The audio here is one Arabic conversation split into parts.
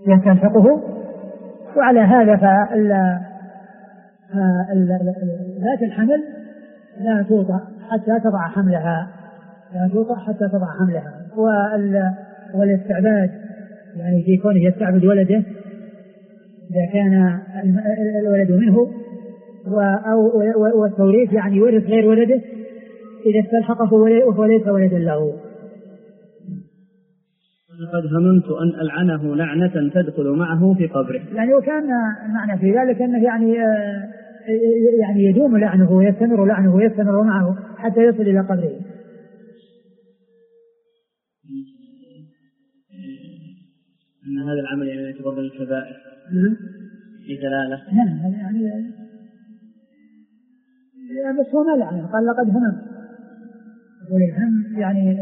يستلحقه. وعلى هذا ذات الحمل لا توطأ حتى تضع حملها، لا توطأ حتى تضع حملها. والاستعباد يعني في كونه يستعبد ولده إذا كان الولد منه، والتوريث يعني يورث غير ولده إذا استلحقه وهو ليس ولدا له. قد هممت أن ألعنه لعنة تدخل معه في قبره. يعني وكان معنى في ذلك أنه يعني يدوم لعنه ويستمر لعنه ويستمر معه حتى يصل إلى قبره. أن هذا العمل يعني يعتبر من الكبائر في دلالة. نعم يعني بس هو ما لعنه، قال لقد هممت، والهم يعني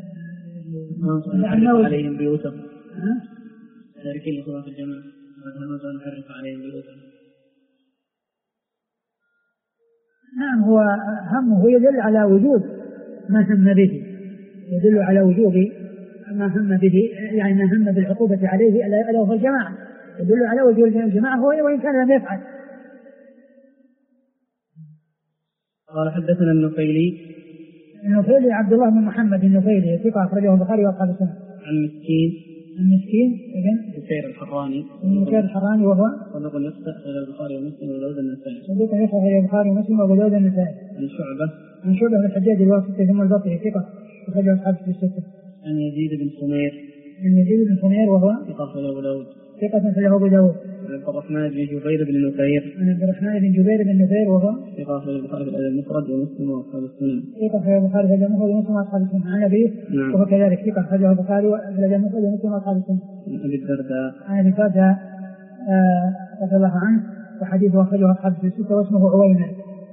نحرق عليهم بيوتهم تاركين لصلاة الجماعة، نحرق عليهم بيوتهم. نعم هو همه يدل على وجود ما هم به، يدل على وجوب ما هم به، يعني ما هم بالعقوبة عليه ألا وهو الجماعة، يدل على وجود الجماعة وإن كان لم يفعل. قال حدثنا النفيلي عبد الله بن محمد النفيلي ثقة أخرجه البخاري وأصحاب السنة. عن مسكين بشير الحراني وهو صدوق يخطئ أخرجه البخاري ومسلم وأبو داود النسائي. صدوق يخطئ أخرجه البخاري ومسلم وأبو داود النسائي. عن شعبة بن الحجاج الواسطي ثم البصري ثقة أخرجه أصحاب الستة. عن يزيد بن سمير وهو ثقة أخرجه أبو داود. عن عبد الرحمن بن جبير بن نفير وهو ثقة أخرجه البخاري في المفرد ومسلم وأصحاب السنن. ثقة أخرجه البخاري في المفرد ومسلم وأصحاب السنن. عن أبيه وهو كذلك ثقة أخرجه البخاري في المفرد ومسلم وأصحاب السنن. عن أبي الدرداء رضي الله عنه وحديثه أخرجه أصحاب الستة واسمه عويمر.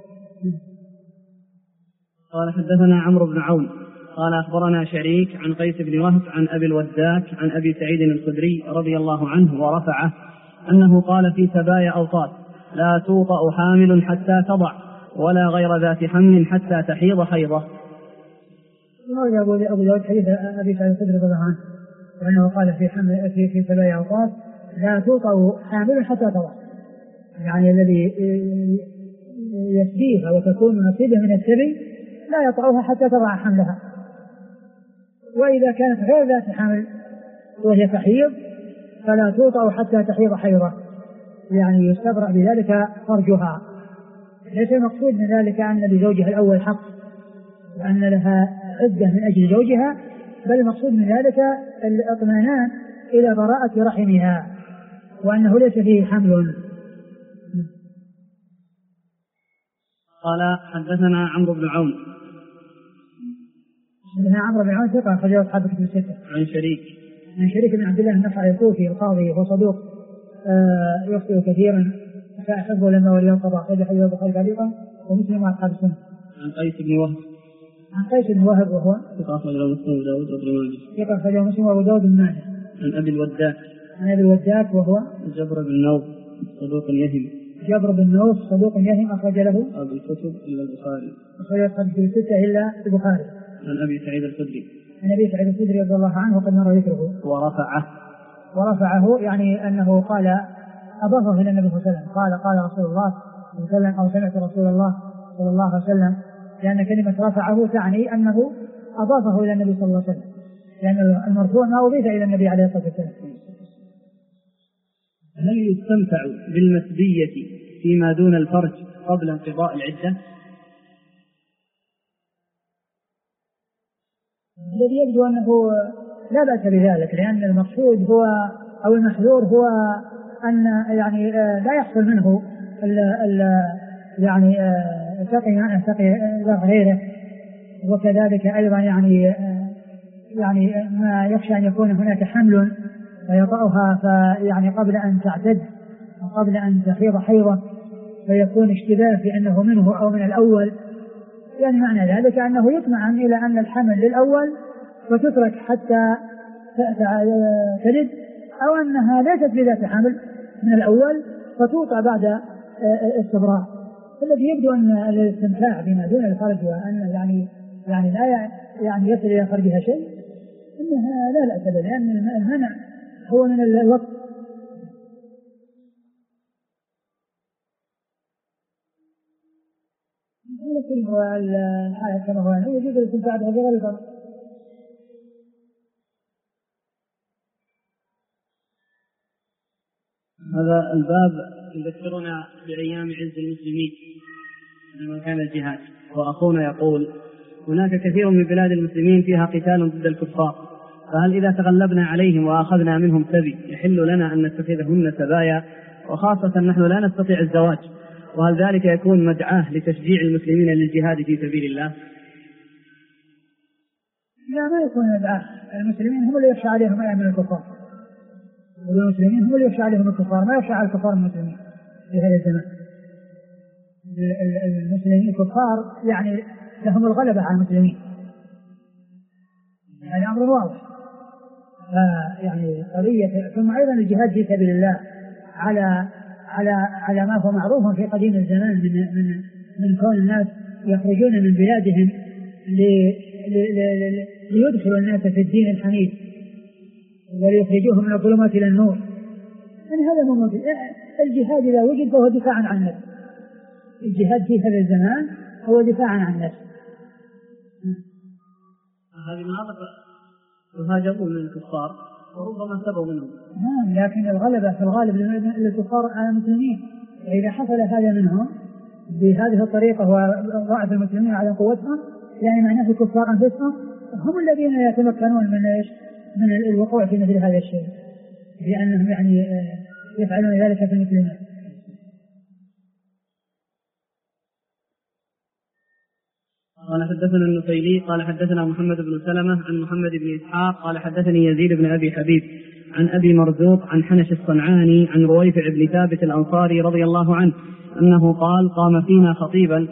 قال حدثنا عمرو بن عون قال أخبرنا شريك عن قيس بن وهب عن أبي الوداك عن أبي سعيد الخدري رضي الله عنه ورفعه أنه قال في سبايا أوطات: لا توطأ حامل حتى تضع ولا غير ذات حمل حتى تحيض حيضة. أبو داود حديث أبي سعيد الخدري رضي الله عنه وأنه قال في سبايا أوطات: لا توطأ حامل حتى تضع، يعني الذي يسبيها وتكون نصيبه من السبي لا يطعها حتى تضع حملها. وإذا كانت غير ذات حمل وهي تحيض فلا توطأ حتى تحيض حيضة، يعني يستبرأ بذلك فرجها. ليس المقصود من ذلك أن لزوجها الأول حق وأن لها عدة من أجل زوجها، بل المقصود من ذلك الاطمئنان إلى براءة رحمها وأنه ليس فيه حمل. قال حدثنا عمرو بن عون ثقة أخرجه أصحاب الكتب الستة. عن شريك بن عبد الله النخعي الكوفي القاضي وهو صدوق يخطئ كثيرا فأحبه لما ولي القضاء أخرج حديث البخاري تعليقا ومسلم وأصحاب السنة. عن قيس بن وهب وهو ثقة أخرجه مسلم وأبو داود وابن ماجه. ثقة أخرجه مسلم وأبو داود بن ماجه. عن أبي الوداك وهو جبر بن نوف صدوق يهم أخرج له أبو الكتب إلا البخاري. أخرج أصحاب الكتب الستة إلا البخاري. عن أبي سعيد الخدري رضي الله عنه وقد مر ذكره. ورفعه يعني أنه قال أضافه إلى النبي صلى الله عليه وسلم، قال رسول الله صلى الله عليه وسلم أو سمعت رسول الله صلى الله عليه وسلم، لأن كلمة رفعه تعني أنه أضافه إلى النبي صلى الله عليه وسلم، لأن المرفوع ما أضيف إلى النبي عليه الصلاة والسلام. هل يستمتع بالمسبية فيما دون الفرج قبل انقضاء العدة؟ الذي يبدو أنه لا بأس بذلك، لأن المقصود هو أو المحذور هو أن يعني لا يحصل منه يعني سقي غيره، وكذلك أيضا يعني ما يخشى أن يكون هناك حمل فيطأها فيعني قبل أن تعتد وقبل أن تحيض حيضة فيكون اشتباه في أنه منه أو من الأول، يعني معنى ذلك أنه يطمئن إلى أن الحمل للأول وتترك حتى تلد، أو أنها ليست بذات حمل من الأول فتوطأ بعد استبراء. الذي يبدو أن الاستمتاع بما دون الفرج وأن يعني لا يعني يصل إلى فرجها شيء إنها لا بأس، لأن المنع هو من الوقت المسلم والحالة كما هو يجوز الاستمتاع بها بغير ضرر. هذا الباب يذكرنا بأيام عز المسلمين لما كان الجهاد، وأخونا يقول هناك كثير من بلاد المسلمين فيها قتال ضد الكفار، فهل إذا تغلبنا عليهم وأخذنا منهم سبي يحل لنا أن نتخذهن سبايا، وخاصة نحن لا نستطيع الزواج، وهل ذلك يكون مدعاة لتشجيع المسلمين للجهاد في سبيل الله؟ لا، ما يكون مدعاة. المسلمين هم اللي يخشى عليهم أيام من الكفار، والمسلمين هم اللي يخشى عليهم الكفار، ما يخشى على الكفار المسلمين في هذا الزمان. المسلمين الكفار يعني لهم الغلبة على المسلمين، هذا أمر واضح. يعني قضية. ثم أيضا الجهاد في سبيل الله على ما هو معروف في قديم الزمان من كون الناس يخرجون من بلادهم ليدخلوا الناس في الدين الحنيف وليخرجوهم من الظلمات إلى النور. يعني هذا مو موجود. الجهاد إذا وجد فهو دفاعا عن النفس. الجهاد في هذا الزمان هو دفاعا عن النفس. هذه مناطق يهاجرون من الكفار وربما سبوا منهم. نعم، لكن الغلبة في الغالب للكفار على المسلمين. إذا حصل هذا منهم بهذه الطريقة وضعف المسلمين على قوتهم، يعني معناه الكفار أنفسهم هم الذين يتمكنون من الوقوع في مثل هذا الشيء، لأنهم يعني يفعلون ذلك في المسلمين. قال حدثنا النفيلي قال حدثنا محمد بن سلمة عن محمد بن إسحاق قال حدثني يزيد بن أبي حبيب عن أبي مرزوق عن حنش الصنعاني عن رويفع بن ثابت الأنصاري رضي الله عنه أنه قال قام فينا خطيبا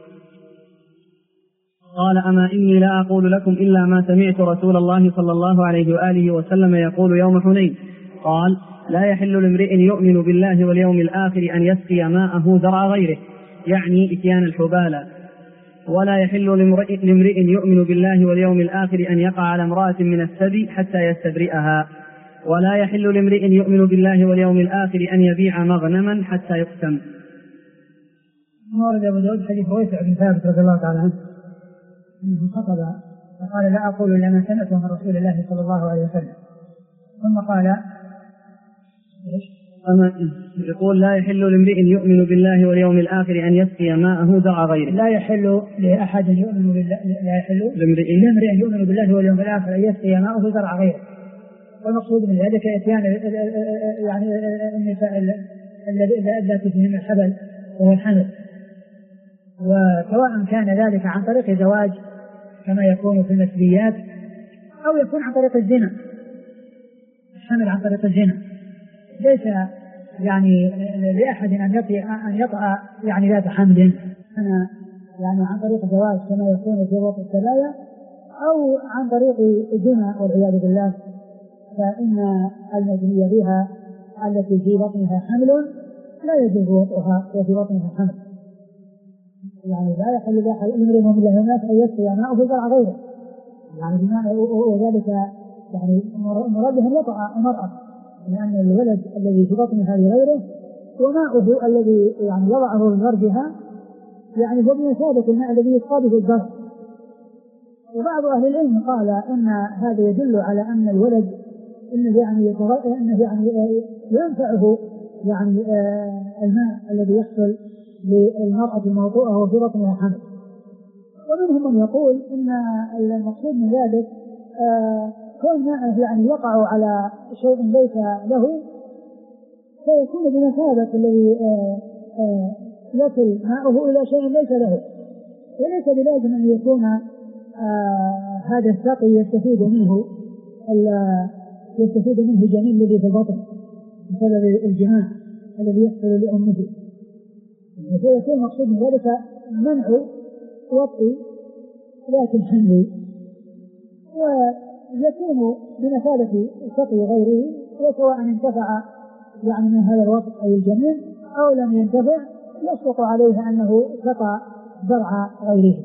قال أما إني لا أقول لكم إلا ما سمعت رسول الله صلى الله عليه وآله وسلم يقول يوم حنين، قال لا يحل لامرئ يؤمن بالله واليوم الآخر أن يسقي ماءه ذرع غيره، يعني إتيان الحبالة، ولا يحل لامرئ يؤمن بالله واليوم الآخر أن يقع على امرأة من السبي حتى يستبرئها، ولا يحل لامرئ يؤمن بالله واليوم الآخر أن يبيع مغنما حتى يقسم. ورد أبو داود حديث رويفع بن ثابت رضي الله تعالى عنه أنه خطب فقال لا أقول إلا ما سمعته من رسول الله صلى الله عليه وسلم، ثم قال أما يقول لا يحل لامرئ يؤمن بالله واليوم الآخر أن يسقي ماءه ذرع غيره. لا يحل لأحد يؤمن بالله، لا يحل لامرئ يؤمن بالله واليوم الآخر أن يسقي ماءه ذرع غيره. والمقصود من ذلك إتيان يعني النساء التي فيهن الحبل وهو الحمل، وسواء كان ذلك عن طريق زواج كما يكون في المثليات أو يكون عن طريق الزنا. الحمل عن طريق الزنا ليس يعني لأحد أن يطأ يعني ذات حمل أنا يعني عن طريق زواج كما يكون في وقت السبايا أو عن طريق الزنا والعياذ بالله، فإن المزنية بها التي في بطنها حمل لا يجوز وطئها وفي بطنها حمل، يعني لا يحل لامرئ من الناس أن يسقي ماءه ذرع غيره، يعني بمعنى وذلك يعني مرادهم يطأ المرأة، لأن الولد الذي في بطنها لغيره وماؤه الذي يعني وضعه لفرجها يعني هو بمثابة الماء الذي يصاب في الزرع. وبعض أهل العلم قال إن هذا يدل على أن الولد إنه يعني ينفعه يعني الماء الذي يحصل للمرأة الموضوعة وفي بطنها حمل. ومنهم من يقول إن المقصود من ذلك كون ماء يعني يقع على شيء ليس له فيكون بمثابة الذي يصل ماؤه إلى شيء ليس له، وليس بلازم أن يكون هذا الساقي يستفيد منه الجنين الذي في البطن بسبب الجماع الذي يحصل لأمه، فيكون مقصود من ذلك منع وطئ ذات الحمل، ويكون بمثابة سقي غيره، وسواء انتفع يعني من هذا الوطئ أي الجنين أو لم ينتفع يسقط عليه أنه سقى زرع غيره.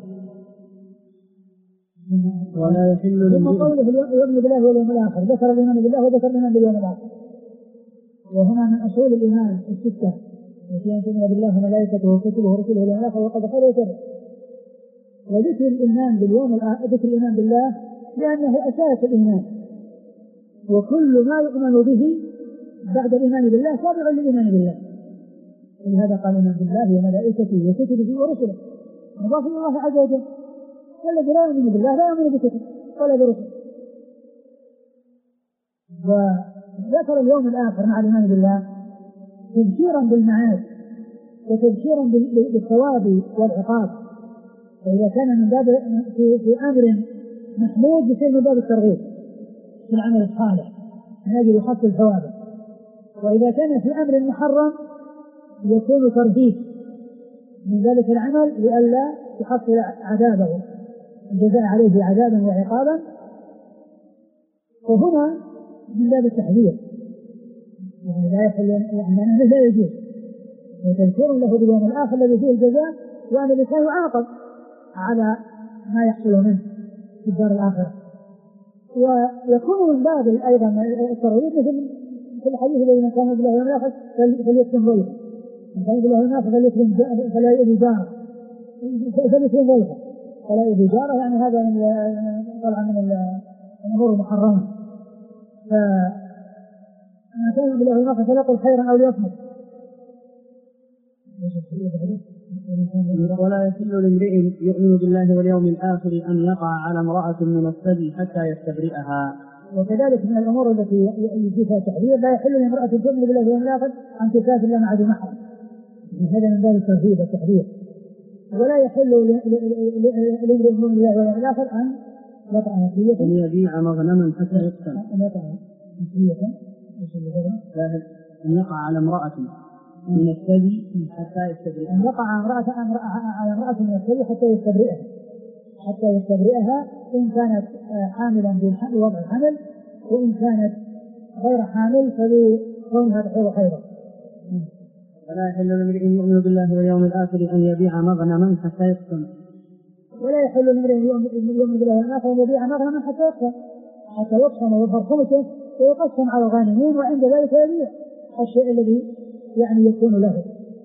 ولا يحل ثم قوله يؤمن بالله واليوم الآخر ذكر الإيمان بالله وذكر الإيمان باليوم الآخر، وهنا من أصول الإيمان الستة التي أن تؤمن بالله وملائكته وكتبه ورسله واليوم الآخر وقد خير وشر، وذكر الإيمان باليوم الآخر ذكر الإيمان بالله لأنه أساس الإيمان، وكل ما يؤمن به بعد الإيمان بالله تابع للإيمان بالله. ولهذا قال الإيمان بالله وملائكته وكتبه ورسله مضاف إلى الله عز وجل. والذي لا يؤمن بالله لا يؤمن بكتبه ولا برسله. وذكر اليوم الآخر مع الإيمان بالله تبشيرا بالمعاد وتبشيرا بالثواب والعقاب. فإذا كان من باب في أمر محمود يصير من باب الترغيب في العمل الصالح من أجل يحصل ثوابه، وإذا كان في أمر محرم يكون ترهيب من ذلك العمل لئلا يحصل عذابه الجزاء عليه عذابا وعقابا. وهنا من باب التحذير يعني لا يحل يعني لا يجوز وتذكير له باليوم الآخر الذي فيه الجزاء وأن الإنسان يعاقب على ما يحصل منه في الدار الآخرة. ويكون من باب أيضا الترغيب مثل في الحديث الذي من كان بالله يوم الآخر فليكرم ضيفه، من كان بالله يوم الآخر فلا يؤذي جاره فليكرم ضيفه فلا يؤذي جاره، يعني هذا طبعا من الأمور المحرمة. فمن كان بالله يوم الآخر فليقل خيرا أو ليصمت. ولا يحل لامرئ يؤمن بالله واليوم الآخر أن يقع على امرأة من الثدي حتى يستبرئها. وكذلك من الأمور التي يجي فيها تحذير لا يحل لامرأة تؤمن بالله واليوم الآخر أن تسافر إلا مع ذي محرم، هذا من باب التوحيد والتحذير. ولا يحل لامرئ يؤمن بالله واليوم الآخر أن يقع نسية أن يبيع مغنما حتى يقتل أن يقع نسية أن يقع على امرأة من الثدي حتى يستبرئها، أن يقع على امرأة من الثدي حتى يستبرئها إن كانت حاملا بوضع الحمل، وإن كانت غير حامل فلكونها تحيض حيضا. ولا يحل لامرئ يؤمن بالله واليوم الآخر أن يبيع مغنما حتى يقتل. ولا يحل لامرئ يؤمن بالله واليوم الآخر أن يبيع مغنما حتى يقسم ويظهر خمسه ويقسم على الغانمين، وعند ذلك يبيع الشيء الذي يعني يكون له.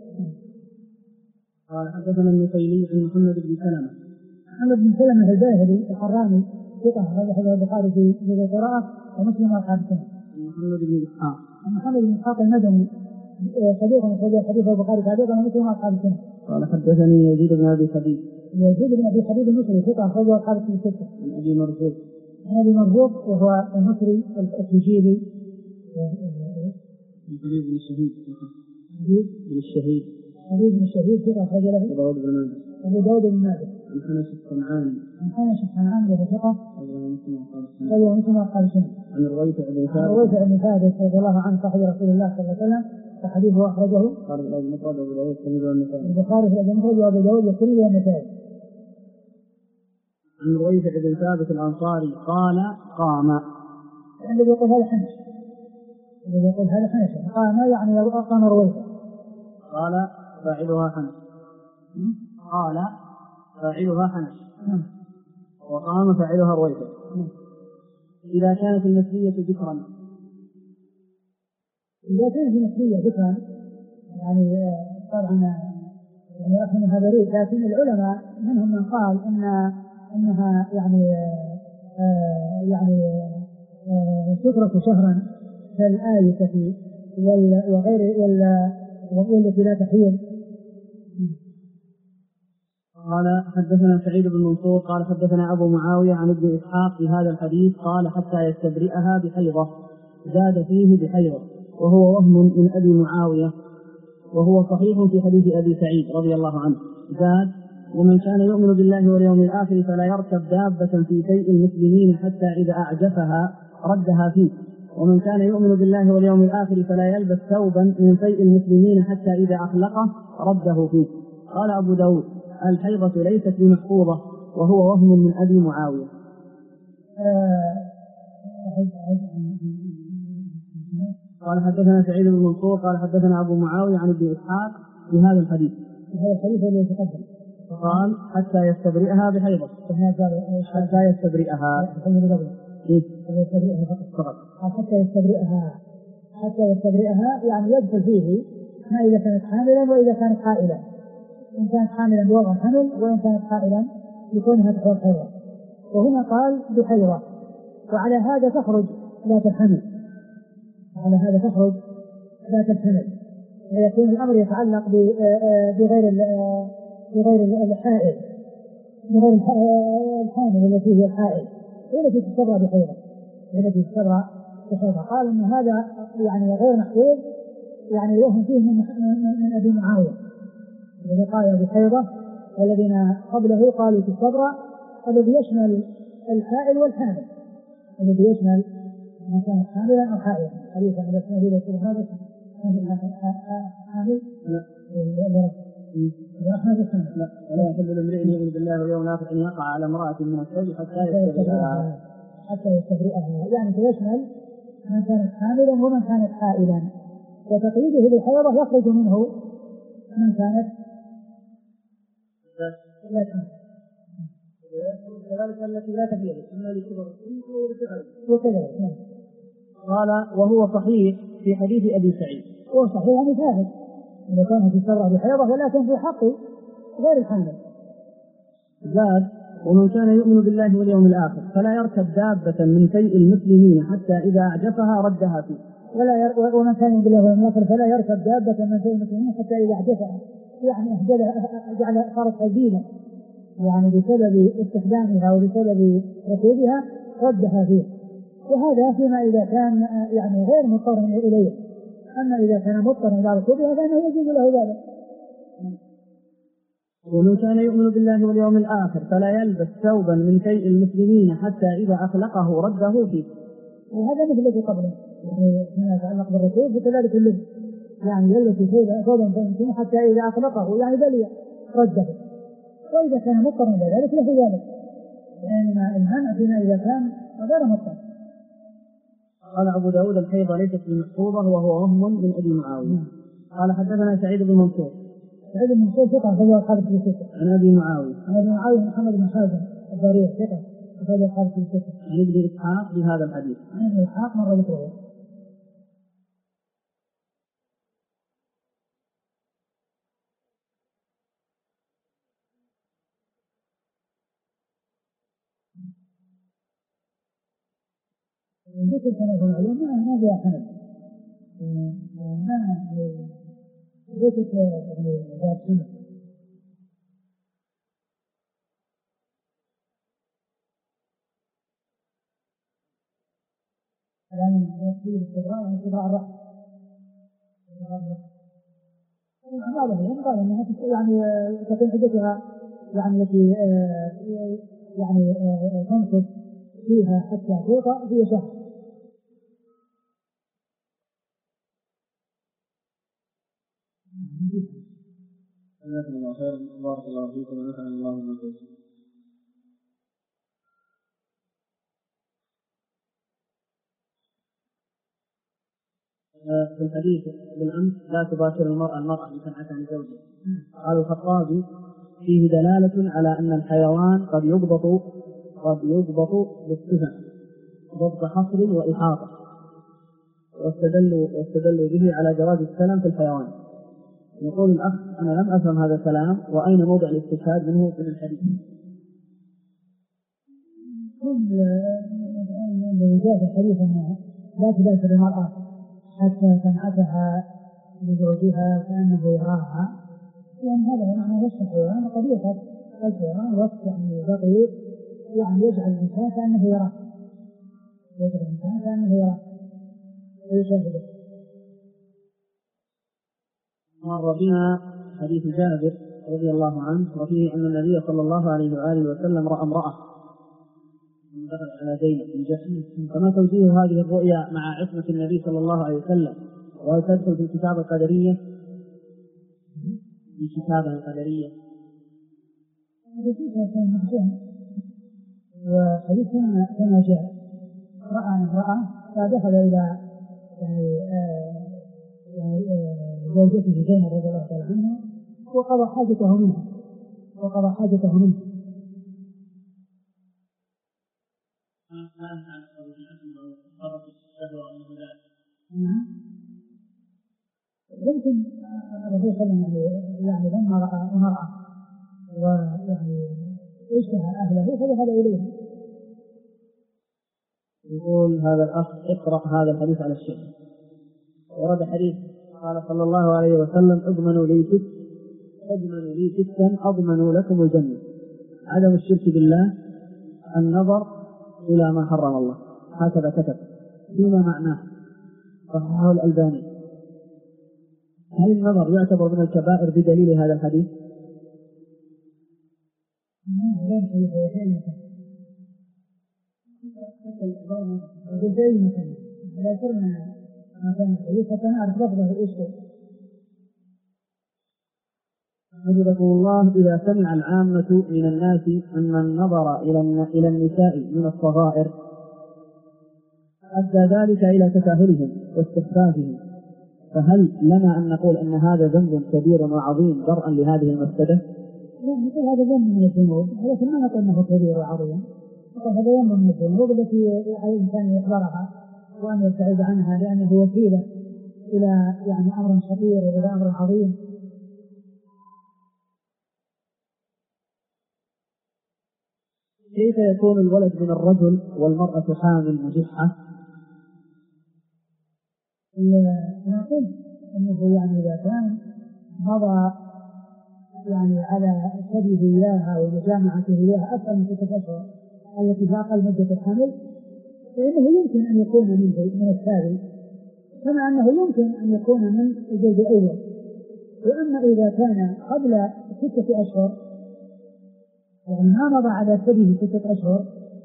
قال حدثنا النفيلي عن محمد بن سلمة. محمد بن سلمة الباهلي الحراني ثقة أخرجه البخاري في جزء القراءة ومسلم وأصحاب السنة. محمد بن إسحاق. محمد بن إسحاق المدني صديق أخرج حديث البخاري تعليقا ومسلم وأصحاب السنة. قال حدثني يزيد بن أبي حبيب. يزيد بن أبي حبيب المصري ثقة أخرجه أصحاب السنة. عن أبي مرزوق. عن أبي مرزوق وهو المصري التجيبي. حبيب بن الشهيد. حبيب بن الشهيد ثقة أخرج له أبو داود بن ماجه. عن حنش الصنعاني. وهو ثقة أخرجه مسلم وأصحاب السنة. عن رويفع بن ثابت رضي الله عنه صاحب رسول الله صلى الله عليه وسلم وحديثه أخرجه البخاري في المفرد وأبو داود والترمذي والنسائي. عن رويفع بن ثابت الأنصاري قال قام. الذي يقول هذا حنش قام يعني قام رويفع. قال فاعلها حنش وقام فاعلها رويفع. إذا كانت النسبية ذكرا يعني طبعا يعني رحمه بريء، لكن العلماء منهم من قال انها تترك شهرا كالآية وغير والتي لا تحيض. قال حدثنا سعيد بن منصور قال حدثنا أبو معاوية عن ابن إسحاق في هذا الحديث قال حتى يستبرئها بحيضة، زاد فيه بحيضة وهو وهم من أبي معاوية، وهو صحيح في حديث أبي سعيد رضي الله عنه. زاد ومن كان يؤمن بالله واليوم الآخر فلا يركب دابة في شيء المسلمين حتى إذا أعجفها ردها فيه، ومن كان يؤمن بالله واليوم الآخر فلا يلبس ثوبا من شيء المسلمين حتى إذا أخلقه رده فيه. قال أبو داود الحيضة ليست بمحفوظة، وهو وهم من أبي معاوية. قال حدثنا سعيد بن منصور قال حدثنا أبو معاوية عن ابن إسحاق في هذا الحديث قال حتى يستبرئها بحيضة، حتى يستبرئها فقط حتى يستبرئها يعني يدخل فيه ما إذا كانت حاملا وإذا كانت حائلا، إن كانت حاملا بوضع حمل وإن كانت حائلا لكونها تحول حيضة، وهنا قال بحيضة، وعلى هذا تخرج ذات الحمل، على هذا تخرج ذات الحمل، ويكون الأمر يتعلق بغير الحائل، بغير الحامل التي هي الحائل التي تستبرأ بحيضة، التي تستبرأ بحيضة. قال إن هذا يعني غير محفوظ، يعني وهم فيه من أبي معاوية الذي قال بحيضة، والذين قبله قالوا تستبرأ، الذي يشمل الحائل والحامل، الذي يشمل من كان حاملا أو حائلا. حديث عن الاسماء إلى كل هذا حامل لا، ولا يحل لامرئ يؤمن بالله واليوم الآخر أن يقع على امرأة من الثوب حتى يستبرئها، يعني يشمل من كانت حاملا ومن كانت حائلا، وتقييده بالحيضة يخرج منه من كانت لا تحمل، وكذلك التي لا تحيض إما لكبر السن أو لصغر. وكذلك. قال وهو صحيح في حديث أبي سعيد، هو صحيح يعني ثابت إذا كانت تستبرأ بحيضة، ولكن في حق غير الحامل. زاد ومن كان يؤمن بالله واليوم الآخر فلا يركب دابة من شيء المسلمين حتى إذا أعجفها ردها فيه. ومن كان يؤمن بالله واليوم الآخر فلا يركب دابة من شيء المسلمين حتى إذا أعجفها، يعني جعل صارت هزيلة، يعني بسبب استخدامها وبسبب ركوبها ردها فيه. وهذا فيما إذا كان يعني غير مضطر إليه، أما إذا كان مضطر إلى ركوبها فإنه يجوز له ذلك. ومن كان يؤمن بالله واليوم الآخر فلا يلبس ثوبا من شيء المسلمين حتى إذا أخلقه رده فيه. وهذا مثل الذي قبله، يعني فيما يتعلق بالركوب وكذلك اللبس، يعني يلبس ثوبا من المسلمين حتى إذا أخلقه يعني بلي رده، وإذا كان مضطر إلى ذلك له ذلك، لأن المنع فيما إذا كان غير مضطر. قال أبو داود الحيضة ليست بالمحفوظة وهو وهم من أبي معاوية. قال حدثنا سعيد بن منصور. سعيد بن منصور ثقة أخرج أصحاب الكتب الستة. عن أبي معاوية. عن أبي معاوية محمد بن حازم الضرير ثقة أخرج أصحاب الكتب الستة. عن ابن إسحاق بهذا الحديث. عن ابن إسحاق مرة ذكره. ذكر كما في العلوم ما فيها حمل، ما ليست يعني ذات سنة. الآن يصير استدراء استدراء الرأس. بعضهم قال أنها يعني تكون حدتها يعني التي يعني تنقص فيها حتى توقع في شهر. جزاكم الله خيرا، بارك الله فيكم ونفعنا الله بما قلتم. في الحديث بالأمس لا تباشر المرأة بسمعة عن زوجها. قال الخطابي فيه دلالة على أن الحيوان قد يضبط بالصفة ضبط حصر وإحاطة، واستدلوا به على جواز السلام في الحيوان. يقول الأخ أنا لم أفهم هذا الكلام، وأين موضع الاستشهاد منه في الحديث؟ الذي جاء في الحديث أنها لا تباشر المرأة حتى تنعتها لزوجها كأنه يراها، يعني هذا معنى وصف الحيوان وطبيعة الحيوان وصف يعني دقيق، يعني يجعل الإنسان كأنه يراه، ويشاهده. مر بنا حديث جابر رضي الله عنه وفيه أن النبي صلى الله عليه وآله وسلم رأى امرأة دخل على زينب بن جحش، فما توجيه هذه الرؤيا مع عصمة النبي صلى الله عليه وسلم؟ وهل تدخل في الكتابة القدرية؟ في الكتابة القدرية وحديث كما جاء رأى امرأة فدخل إلى زوجته زينب رضي الله تعالى عنها وقضى حاجته منها يمكن الرسول صلى الله عليه وسلم يعني لما رأى امرأة ويعني اشتهى أهله فذهب إليه. يقول هذا الأخ: اقرأ هذا الحديث على الشيخ. ورد حديث قال صلى الله عليه وسلم: اضمنوا لي ستا أضمنوا لكم الجنة: عدم الشرك بالله، النظر إلى ما حرم الله. هكذا كتب فيما معناه، صححه الألباني. هل النظر يعتبر من الكبائر بدليل هذا الحديث؟ حفظكم الله: إذا سمع العامة من الناس أن النظر إلى النساء من الصغائر أدى ذلك إلى تساهلهم واستخفافهم، فهل لنا أن نقول أن هذا ذنب كبير وعظيم درءا لهذه المفسدة؟ لا، هذا ذنب من الذنوب، ولكن ما نقول أنه كبير وعظيم. هذا ذنب من الذنوب التي على الإنسان يحذرها وأن يبتعد عنها، لأنه وسيلة إلى أمر خطير وإلى أمر عظيم. كيف يكون الولد من الرجل والمرأة حامل مجحة؟ نقول أنه إذا كان مضى على سبيل إياها ومجامعته إياها أكثر من 6 أشهر التي في أقل مدة الحمل، فإنه يمكن أن يكون من الثاني، كما أنه يمكن أن يكون من الزوج الأول. وأما إذا كان قبل 6 أشهر ما مضى على سبيل 6 أشهر،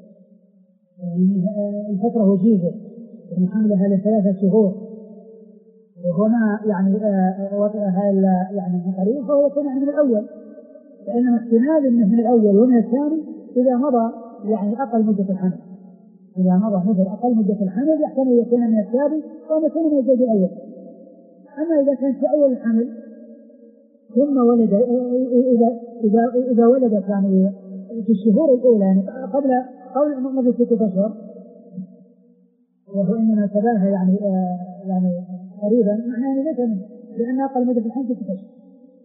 الفترة وجيزة حملها ل3 شهور وهنا وطئها من قريب، فهو يكون من الأول، لأنه احتمال أنه من الأول ومن الثاني إذا مضى أقل مدة الحمل. إذا مضى مثل أقل مدة الحمل يحتمل يكون من الثاني وأن يكون من الزوج الأول. أما إذا كان في أول الحمل ثم ولد، إذا ولدت في الشهور الأولى قبل مضي 6 أشهر، وهو إنما تباهى قريبا، معناه ليس منه، لأن أقل مدة الحمل 6 أشهر.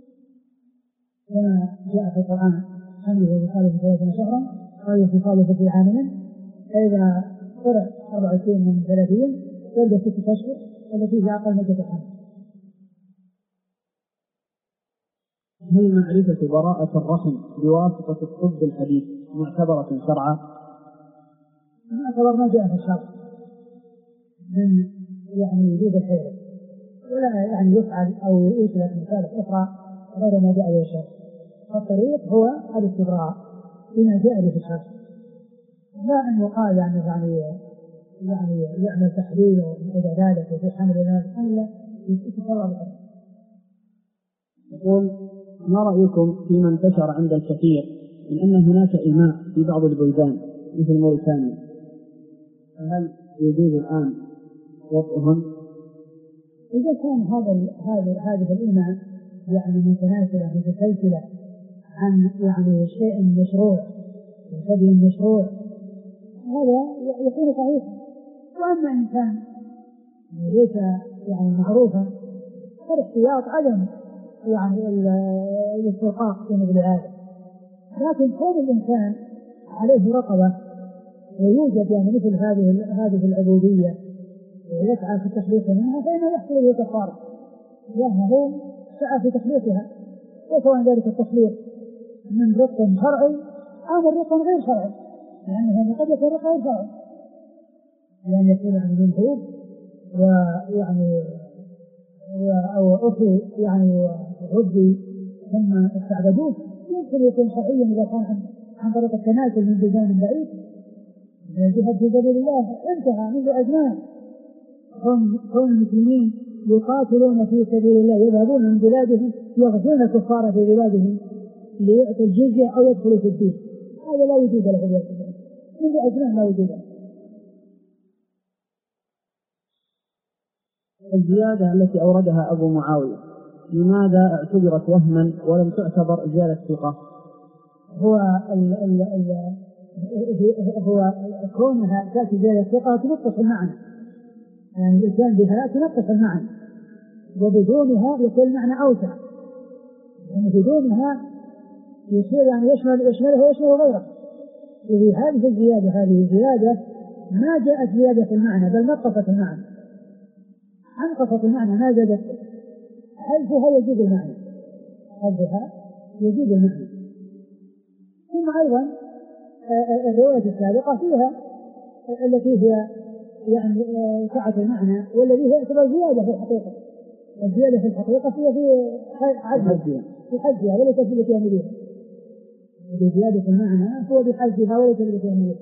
كما جاء في القرآن: حمله بخالف 30 شهرا أو يخالف في عامين، فإذا قرأ 24 من 30 ولد 6 أشهر التي هي أقل مدة الحمل. هل معرفة براءة الرحم بواسطة الطب الحديث معتبرة شرعا؟ معتبر ما جاء في الشرع من وجود الحيض، ولا يفعل أو يسلك مسالك أخرى غير ما جاء به الشرع. الطريق هو الاستبراء بما جاء به الشرع، لا أن يقال يعمل تحليل وإلى ذلك وفي حمل ذلك، لا يتفرع. يقول: ما رأيكم فيما انتشر عند الكثير من أن هناك إماء في بعض البلدان مثل موريتانيا، هل يجوز الآن وضعهم؟ إذا كان هذه الإماء متناسلة متسلسلة عن شيء مشروع وسبيل مشروع، هذا يكون صحيحا. وأما إن كان ليس معروفا، فالاحتياط عدم الاسترقاق في مثل هذا. لكن كون الإنسان عليه رقبة ويوجد مثل هذه العبودية ويسعى في التخليص منها، فإنه يحصل له كفارة، لأنه سعى في تخليصها. وسواء ذلك التخليص من رق شرعي أو من رق غير شرعي، لأنه قد يكون رق غير شرعي، يعني يكون من حوض أو أخي غذي ثم استعبدوه، يمكن يكون شرعيا إذا كان عن طريق التناسل من بلدان بعيد من جهة في سبيل الله انتهى منذ أزمان. كون المسلمين يقاتلون في سبيل الله يذهبون من بلادهم يغزون الكفار في بلادهم ليعطوا الجزية أو يدخلوا في الدين، هذا لا وجود له منذ أزمان، لا وجود له. الزيادة التي أوردها أبو معاوية لماذا اعتبرت وهما ولم تعتبر زيادة ثقة؟ هو كونها تأتي زيادة ثقة تنقص المعنى، الإنسان بها تنقص المعنى، وبدونها يكون المعنى أوسع. بدونها يصير يعني يشمله ويشمل غيره. وفي هذه الزيادة، هذه زيادة ما جاءت زيادة في المعنى بل نقصت المعنى، أنقصت المعنى ما زادت. حذفها يزيد المعنى، حذفها يزيد المعنى. ثم أيضا الرواية السابقة فيها التي هي يعني سعة المعنى، والذي هي تعتبر زيادة في الحقيقة. الزيادة في الحقيقة هي في حذفها وليس في الاتيان بها. بزيادة المعنى هو بحذفها وليس بالاتيان بها.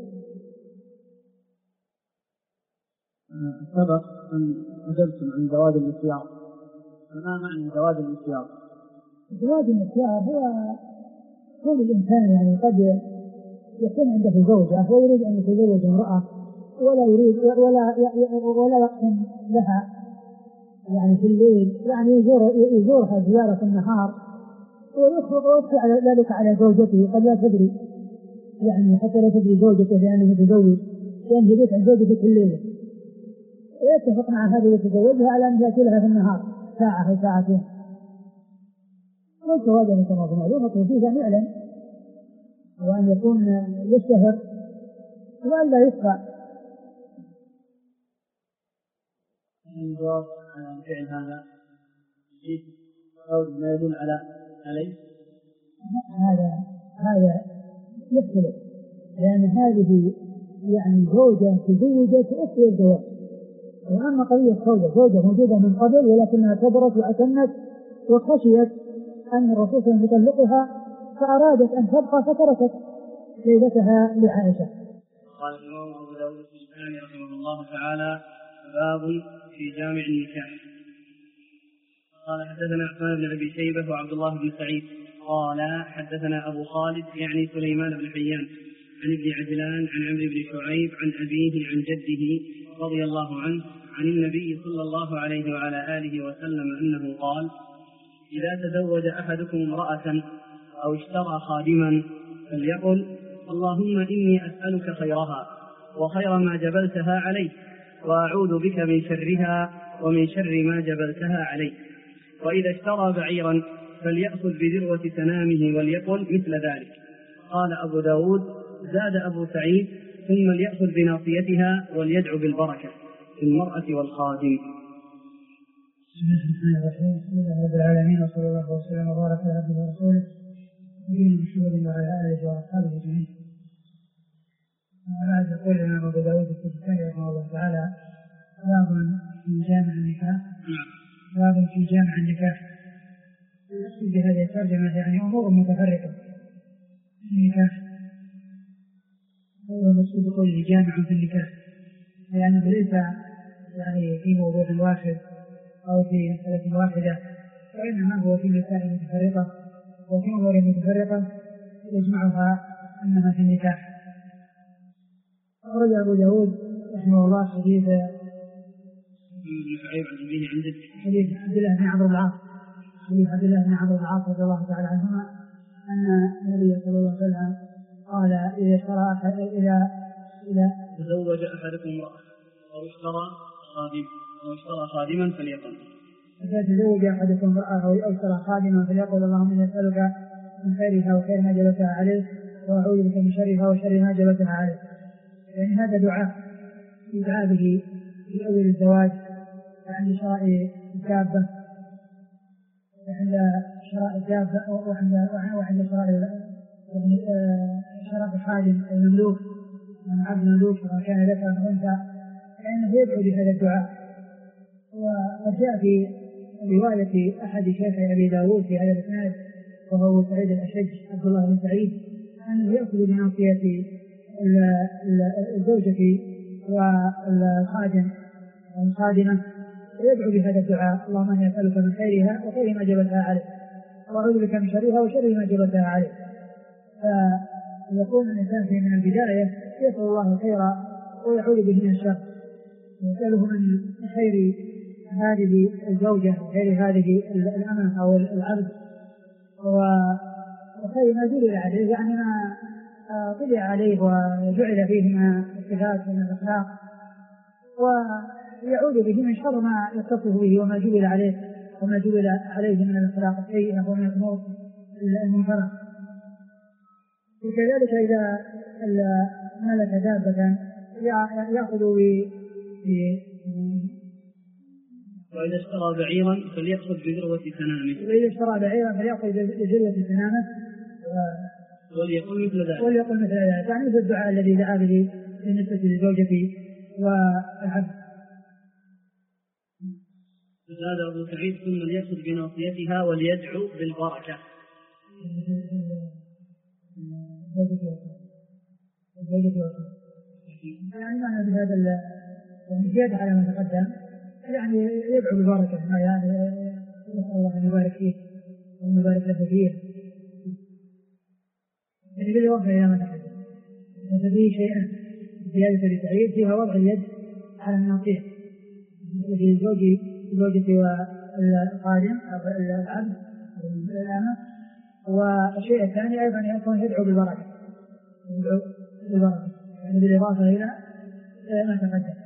سبق أن أجبتم عن زواج الإسيار، فما معنى زواج الإسيار؟ زواج الإسيار هو كل الإنسان يعني قد يكون عنده زوجة ويريد أن يتزوج امرأة ولا يريد ولا يقسم لها يعني في الليل، يعني يزورها زيارة النهار ويخفي على ذلك على زوجته قد لا تدري، يعني حتى لا تدري زوجته لأنه متزوج، لأن يبيت عن زوجته في الليل، ويتفق مع هذه يتزوجها على أن يأتي لها في النهار ساعة أو ساعتين. والزواج كما في معلومة فيه أن يعلن وأن يكون يشتهر وأن لا يخفى. الجواب عن فعل هذا قول ما يدل عليه هذا يختلف، لأن هذه يعني زوجة تزوجت أخت الزواج، وأما قضية زوجة موجودة من قبل ولكنها كبرت وأتمت وخشيت أن الرسول يطلقها فأرادت أن تبقى فتركت ليلتها لعائشة. قال الإمام أبو داود السجستاني رحمه الله تعالى: باب في جامع النكاح. قال حدثنا عثمان بن أبي شيبة وعبد الله بن سعيد قال حدثنا أبو خالد يعني سليمان بن حيان عن ابن عجلان عن عمرو بن شعيب عن أبيه عن جده رضي الله عنه عن النبي صلى الله عليه وعلى آله وسلم أنه قال: إذا تزوج أحدكم امرأة أو اشترى خادما فليقل: اللهم إني أسألك خيرها وخير ما جبلتها عليه، وأعوذ بك من شرها ومن شر ما جبلتها عليه. وإذا اشترى بعيرا فليأخذ بذروة سنامه وليقل مثل ذلك. قال أبو داود: زاد أبو سعيد: ثم ليأخذ بناصيتها وليدعو بالبركة في المرأة والخادم. بسم الله الرحمن الرحيم. بسم الله رب العالمين، وصلى الله وسلم وبارك على عبده ورسوله نبينا محمد وعلى آله وأصحابه أجمعين. وبعد يقول الإمام أبو داود السجستاني رحمه الله تعالى: باب في جامع النكاح. باب في جامع النكاح. يقصد بهذه الترجمة يعني أمور متفرقة في النكاح، هو مقصود قوله جامع في النكاح، لأنه ليس يعني في موضوع واحد أو في مسألة واحدة، وإنما هو في مسائل متفرقة وفي أمور متفرقة يجمعها أنها في النكاح. أخرج أبو داود رحمه الله حديث عبد الله بن عمرو بن العاص، حديث عبد الله بن عمرو بن العاص رضي الله تعالى عنهما أن النبي صلى الله عليه وسلم قال: إذا تزوج أحدكم امرأة أو اشترى خادما فليقل: إذا تزوج أحدكم امرأة أو اشترى خادما فليقل: اللهم إني أسألك من خيرها وخير ما جبلتها عليه، وأعوذ بك من شرها وشر ما جبلتها عليه. يعني هذا دعاء يدعى به في أول الزواج عند شراء الدابة، وعند شراء الخادم المملوك من عبد المملوك وما كان ذكرا أو أنثى، فإنه يدعو بهذا الدعاء. وجاء في رواية أحد شيخ أبي داود في هذا الإسناد وهو سعيد الأشج عبد الله بن سعيد أنه يأخذ بناصية الزوجة والخادم والخادمة ويدعو بهذا الدعاء: اللهم إني أسألك من خيرها وخير ما جبلتها عليه، وأعوذ بك من شرها وشر ما جبلتها عليه. فيكون الإنسان من البداية يسأل الله خيرا ويعوذ به من الشر، يسأله من خير هذه الزوجة وخير هذه الأمة أو العبد وخير ما جبل عليه، يعني ما طلع عليه وجعل فيه من الصفات ومن الأخلاق، ويعود به من شر ما يتصف به وما جبل عليه من الأخلاق السيئة ومن الأمور المنكرة. وكذلك إذا ملك دابة يأخذ وإذا اشترى بعيرا فليأخذ بذروة سنامه. وإذا اشترى بعيرا فليأخذ بذروة سنامه وليقل مثل ذلك. وليقل مثل ذلك. يعني مثل الدعاء الذي دعا به بالنسبة لزوجته والعبد. هذا أبو سعيد ثم ليأخذ بناصيتها وليدعو بالبركة. يعني معنى بهذا زيادة على ما تقدم، يعني يدعو بالبركة، يعني نسأل الله أن يبارك فيه وأن يبارك له فيه، يعني بالإضافة إلى ما تقدم. ففيه شيئا زيادة لسعيد فيها وضع اليد على الناصية في زوجتي والقادم أو العبد الأمة. والشيء الثاني أيضا يكون يدعو بالبركة، يعني بالإضافة إلى ما تقدم.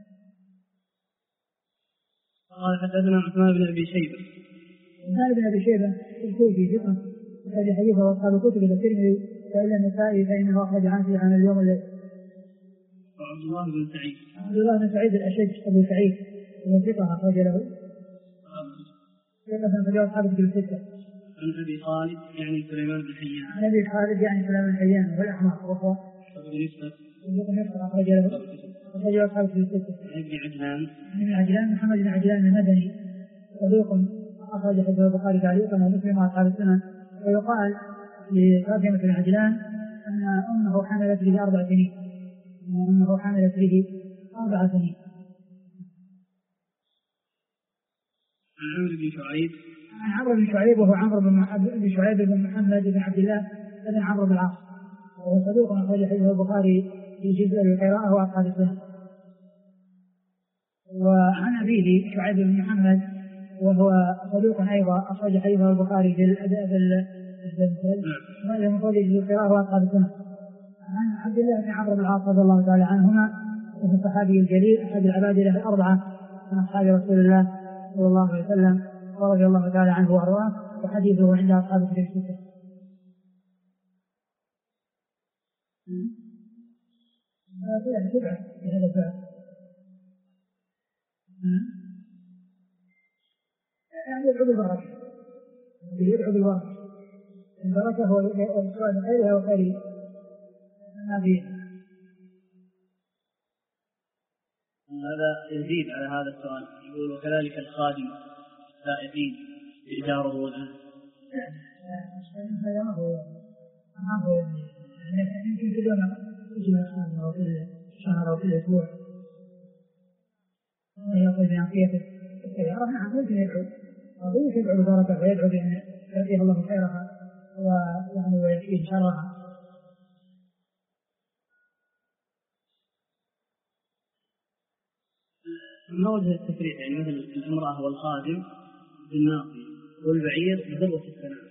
قال حدثنا عثمان بن أبي شيبة. عثمان بن أبي شيبة الكوفي ثقة، وهذا حديثه وأصحاب الكتب الترمذي وإلا النسائي فإنه أخرج عنه عن اليوم الذي. وعبد الله بن سعيد. عبد الله بن سعيد الأشج أبو سعيد ثقة أخرج له ثقة في أصحاب الكتب الستة. عن أبي خالد يعني سليمان بن حيان. عن أبي خالد يعني سليمان بن حيان والأحمر وهو أخرج له أصحاب الكتب الستة. ابن عجلان محمد بن عجلان المدني صدوق أخرج حديثه البخاري تعليقا ومسلم وأصحاب السنن. ويقال لخاتمة بن عجلان أن أمه حملت به 4 سنين. أمه حملت به 4 سنين. عن عمرو بن شعيب. عن عمرو بن شعيب وهو عمرو بن شعيب بن محمد بن عبد الله بن عمرو بن العاص وهو صدوق أخرج حديثه البخاري في جزء القراءة وأصحاب السنن. وعن أبيه شعيب بن محمد وهو صدوق أيضا أخرج حديثه البخاري في الأدب المفرد في القراءة وأصحاب السنن. عن عبد الله بن عمرو بن العاص رضي الله تعالى عنهما وهو الصحابي الجليل أحد العبادلة الأربعة من أصحاب رسول الله صلى الله عليه وسلم ورضي الله تعالى عنه وأرضاه، وحديثه عند أصحاب الكتب الستة. يعني يدعو بالبركة، يدعو بالبركة. البركة هو السؤال خيرها وخير ما فيه. هذا يزيد على هذا السؤال، يقول وكذلك الخادم السائقين إيجاره والآن. هذا ما هو يمكن كل يوم يجي الخادم أو كل شهر أو كل أسبوع يأخذ بناصيته السيارة. نعم ممكن يدعو بالبركة ويدعو بأن يأتيه الله خيرها ويعني ويكفيه شرها. ما وجه التفريق؟ يعني مثل الامرأة والخادم بالناصية والبعير بذروة السنام.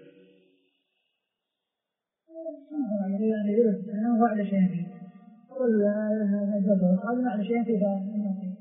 يعني ذروة السنام هو أعلى شيء فيه، والخادم أعلى شيء فيه الناصية.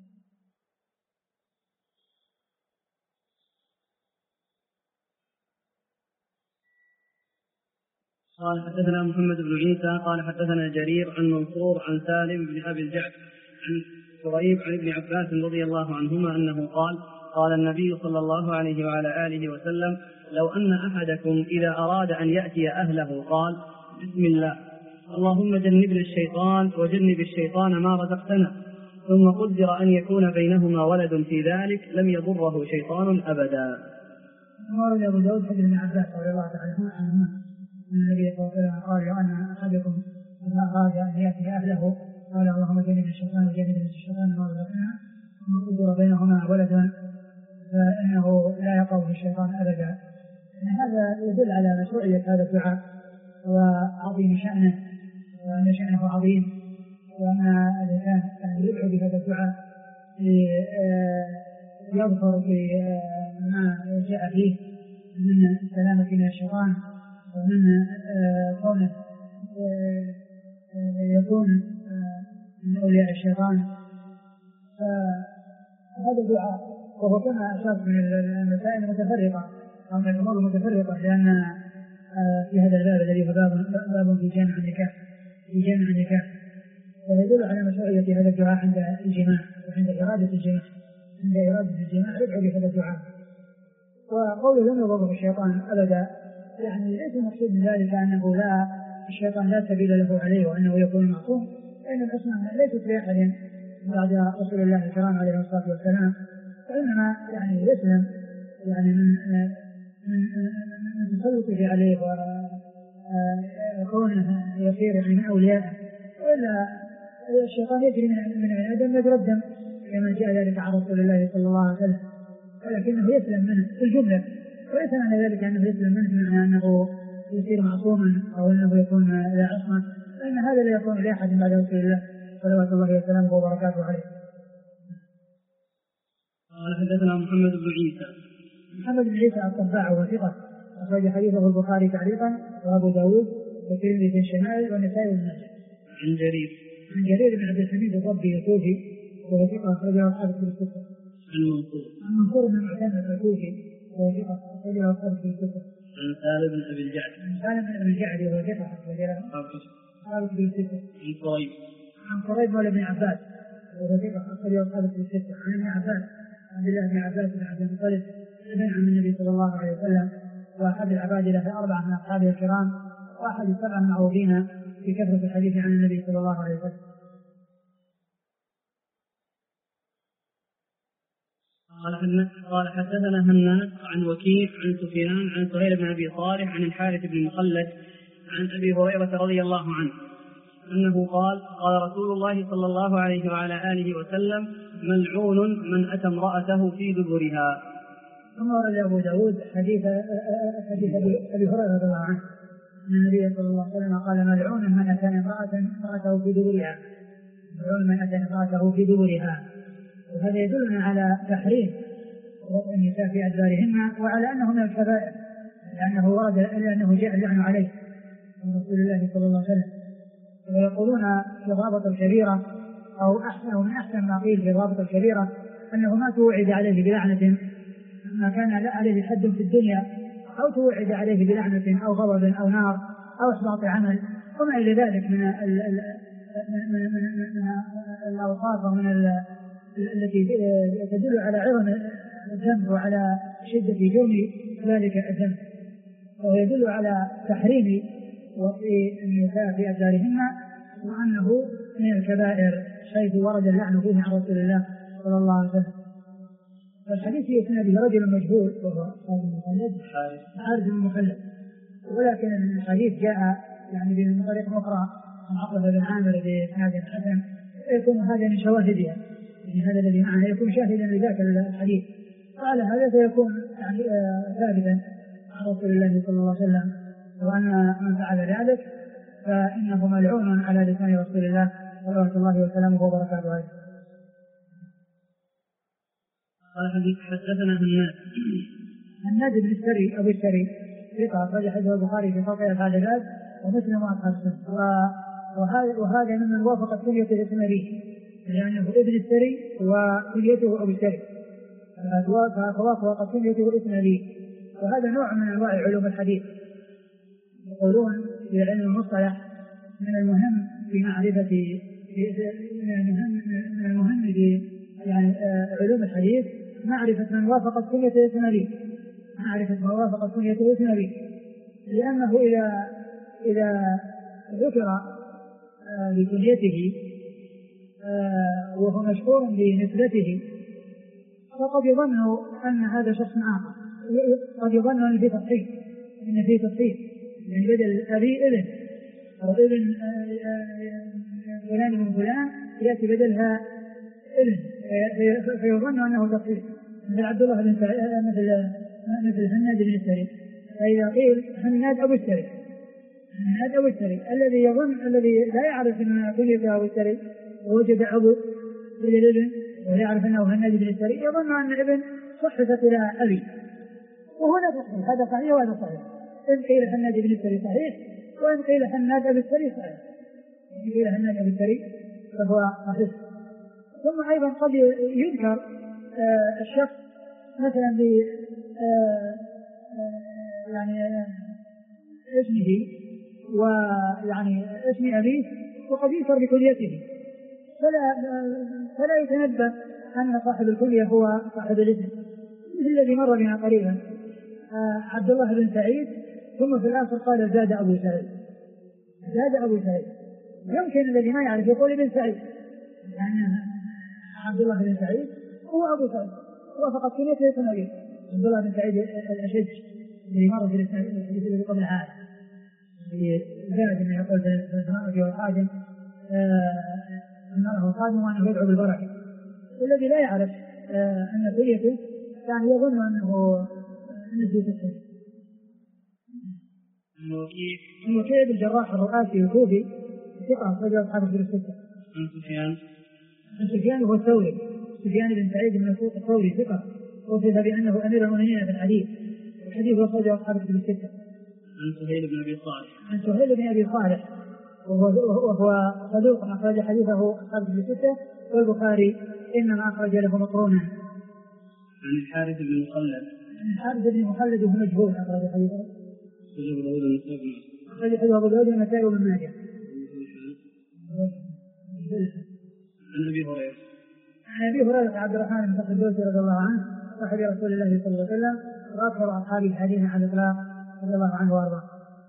قال حدثنا محمد بن عيسى قال حدثنا جرير عن منصور عن سالم بن أبي الجعد عن قريب عن ابن عباس رضي الله عنهما أنه قال النبي صلى الله عليه وعلى آله وسلم لو أن أحدكم إذا أراد أن يأتي أهله قال بسم الله اللهم جنبنا الشيطان وجنب الشيطان ما رزقتنا ثم قدر أن يكون بينهما ولد في ذلك لم يضره شيطان أبدا. ورد أبو داود حديث ابن عباس رضي الله عنهما النبي صلى الله عليه وسلم قال لو أن أحدكم إذا أراد أن يأتي أهله قال اللهم جنب الشيطان وجنب الشيطان ما رزقنا ثم قدر بينهما ولدا فإنه لا يقع في الشيطان أبدا. هذا يدل على مشروعية هذا الدعاء وعظيم شأنه وأن شأنه عظيم، وأن الإنسان يدعو بهذا الدعاء يظهر بما جاء فيه من السلامة من الشيطان ومن كونه يكون من أولياء الشيطان. فهذا الدعاء وهو كما أشار من المسائل المتفرقة أو من الأمور المتفرقة، لأن في هذا الباب الذي هو باب في جامع النكاح ويدل على مشروعية هذا الدعاء عند الجماع وعند إرادة الجماع يدعو بهذا الدعاء. وقوله لم يضره الشيطان أبدا يعني ليس المقصود من ذلك أنه الشيطان لا سبيل له عليه وأنه يكون معصوم، فإن الأسماء ليست لأحد بعد رسول الله الكرام عليه الصلاة والسلام، فإنما يعني يسلم يعني من تسلطه عليه وكونه يصير من أوليائه، وإلا الشيطان يجري من آدم مجرى الدم كما جاء ذلك عن رسول الله صلى الله عليه وسلم، ولكنه يسلم منه في الجملة، وليس معنى ذلك أنه يسلم منه معنى أنه يصير معصوما أو أنه يكون لا عصمة، لأن هذا لا يكون لأحد بعد رسول الله صلوات الله وسلامه وبركاته عليه. قال حدثنا محمد بن عيسى الطباع وثقة أخرج حديثه البخاري تعليقا وأبو داود والترمذي في الشمائل والنسائي وابن ماجه. عن جرير بن عبد الحميد الضبي الكوفي وهو ثقة أخرجه أصحاب الكتب الستة. عن منصور بن معتمر الكوفي وهو ثقة أخرجه أصحاب الكتب الستة. عن سالم بن أبي الجعد وهو ثقة أخرجه أصحاب الكتب الستة. عن قريب مولى بن عباس وهو ثقة أخرجه أصحاب الكتب الستة. عن ابن عباس عبد الله بن عباس بن عبد المطلب ابن عم النبي صلى الله عليه وسلم وأحد العباد له 4 من أصحابه الكرام وأحد 7 المعروفين في كثرة الحديث عن النبي صلى الله عليه وسلم. قال حدثنا هناد عن وكيع عن سفيان عن سهيل بن أبي صالح عن الحارث بن مخلد عن أبي هريرة رضي الله عنه أنه قال رسول الله صلى الله عليه وعلى آله وسلم ملعون من أتى امرأته في دبرها. ثم ورد أبو داود حديث أبي هريرة رضي الله عنه أن النبي صلى الله عليه وسلم قال ملعون من أتى امرأته في دبرها. وهذا يدلنا على تحريم وضع النساء في أدبارهن وعلى أنه من الكبائر لأنه جاء اللعن عليه من رسول الله صلى الله عليه وسلم. ويقولون في ضابط الكبيرة أو من أحسن ما قيل في ضابط الكبيرة أنه ما توعد عليه بلعنة ما كان عليه حد في الدنيا أو توعد عليه بلعنة أو غضب أو نار أو إحباط عمل وما إلى ذلك من الأوصاف ومن التي تدل على عظم الذنب وعلى شدة جرم ذلك الذنب، ويدل على تحريم وضع النساء في أدبارهن وأنه من الكبائر حيث ورد اللعن فيه عن رسول الله صلى الله عليه وسلم. والحديث يسمى به رجل مجهول وهو حارث بن مخلد، ولكن الحديث جاء يعني من طريق أخرى عن عقبة بن عامر بإسناد حسن، يكون هذا من شواهدها، يعني هذا الذي معنا يكون شاهدا لذاك الحديث، وعلى هذا سيكون يعني ثابتا عن رسول الله صلى الله عليه وسلم، وأن من فعل ذلك فإنه ملعون على لسان رسول الله صلى الله عليه وسلم وبركاته عليه. قال حدثنا هناد بن السري أبو السري ثقة أخرج حديثه البخاري في فقه الحادثات ومسلم وأصحاب السنة، وهذا ممن وافقت كنية الاسم به لأنه ابن السري وكنيته أبو السري، فوافقت كنيته الاسم به، وهذا نوع من أنواع علوم الحديث. يقولون في علم المصطلح من المهم في معرفة من المهم في يعني علوم الحديث معرفة من وافقت كنيته الاسم به، لأنه إذا ذكر بكنيته وهو مشهور بنسبته فقد يظن أن هذا شخص آخر، قد يظن أن فيه تفصيل يعني بدل أبي ابن أو ابن فلان من فلان يأتي بدلها ابن فيظن أنه تفصيل مثل عبد الله بن مثل هناد بن السري، فإذا قيل هناد أبو السري الذي لا يعرف أن كنيته أبو السري ووجد أبو الابن ويعرف أنه هناد بن السري يظن أن الابن صحفت إلى أبي، وهنا تصحيح، هذا صحيح وهذا صحيح، إن قيل هناد بن السري صحيح وإن قيل هناد أبو السري صحيح، إن قيل هناد أبو السري فهو صحيح. ثم أيضا قد يذكر الشخص مثلا يعني اسمه ويعني اسم أبيه وقد يذكر بكليته، فلا يتنبه أن صاحب الكلية هو صاحب الاسم، مثل الذي مر بنا قريبا عبد الله بن سعيد ثم في الآخر قال زاد أبو سعيد، زاد أبو سعيد. يمكن الذي ما يعرف يقول ابن سعيد، يعني عبد الله بن سعيد هو أبو سعيد، هو فقط كليته يكون أبيه. عبد الله بن سعيد الأشج الذي مر في الحديث الذي قبل هذا زاد أن يقول في القادم أنه قادم وأنه يدعو بالبركة. والذي لا يعرف أن كليته يعني يظن أنه في الصحيح. وكيع بن الجراح الرؤاسي الكوفي ثقة رجل أصحاب الكتب الستة. سفيان هو الثوري، سفيان بن سعيد بن الثوري ثقة، وصف بأنه أمير المؤمنين في الحديث، الحديث وصل أصحاب الكتب الستة. عن سهيل بن أبي صالح. عن سهيل بن أبي صالح وهو صدوق أخرج حديثه أصحاب الكتب الستة، والبخاري إنما أخرج له مقرونا. عن الحارث بن مخلد. الحارث بن مخلد وهو مجهول أخرج حديثه. أخرج حديثه أبو داود والنسائي وابن ماجه. عن أبي هريرة. عن أبي هريرة عبد الرحمن بن الدوسي رضي الله عنه صاحب رسول الله صلى الله عليه وسلم وأكثر أصحاب الحديث عن الإطلاق رضي الله عنه وأرضاه.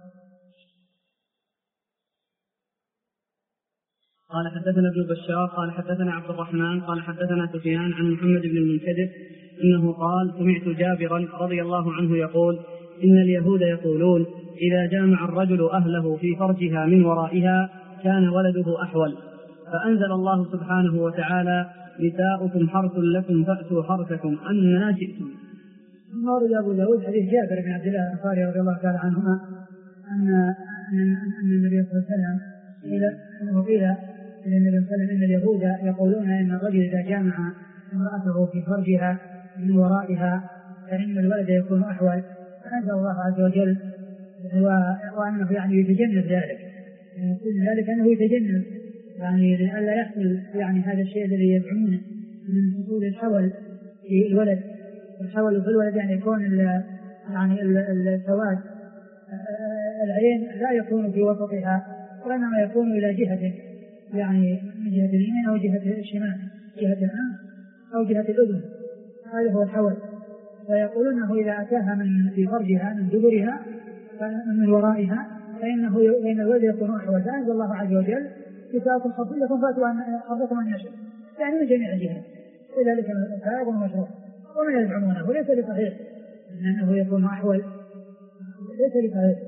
قال حدثنا ابن بشار قال حدثنا عبد الرحمن قال حدثنا سفيان عن محمد بن المنكدر إنه قال سمعت جابرا رضي الله عنه يقول إن اليهود يقولون إذا جامع الرجل أهله في فرجها من ورائها كان ولده أحول، فأنزل الله سبحانه وتعالى نساؤكم حرث لكم فأتوا حرثكم أنى شئتم. ورد أبو داود حديث جابر بن عبد الله الأنصاري رضي الله تعالى عنهما أن النبي صلى الله عليه وسلم قيل النبي صلى الله عليه وسلم إن اليهود يقولون إن الرجل إذا جامع امرأته في فرجها من ورائها فإن الولد يكون أحول، فأنزل الله عز وجل وأنه يعني يتجنب ذلك، يقول ذلك أنه يتجنب يعني لئلا يحصل يعني هذا الشيء الذي يزعمونه من حصول الحول في الولد. الحول في الولد يعني يكون يعني السواد العين لا يكون في وسطها وإنما يكون إلى جهة، يعني من جهة اليمين أو جهة الشمال، جهة الأنف أو جهة الأذن، هذا هو الحول. فيقولون أنه إذا أتاها من في فرجها من دبرها من ورائها فإن الولد يكون أحول. فأنزل الله عز وجل نساؤكم حرث لكم فأتوا حرثكم أنى شئتم، يعني من جميع الجهات، لذلك الكلام مشروع. ومن يزعمونه وليس بصحيح أنه يكون أحول، ليس بصحيح.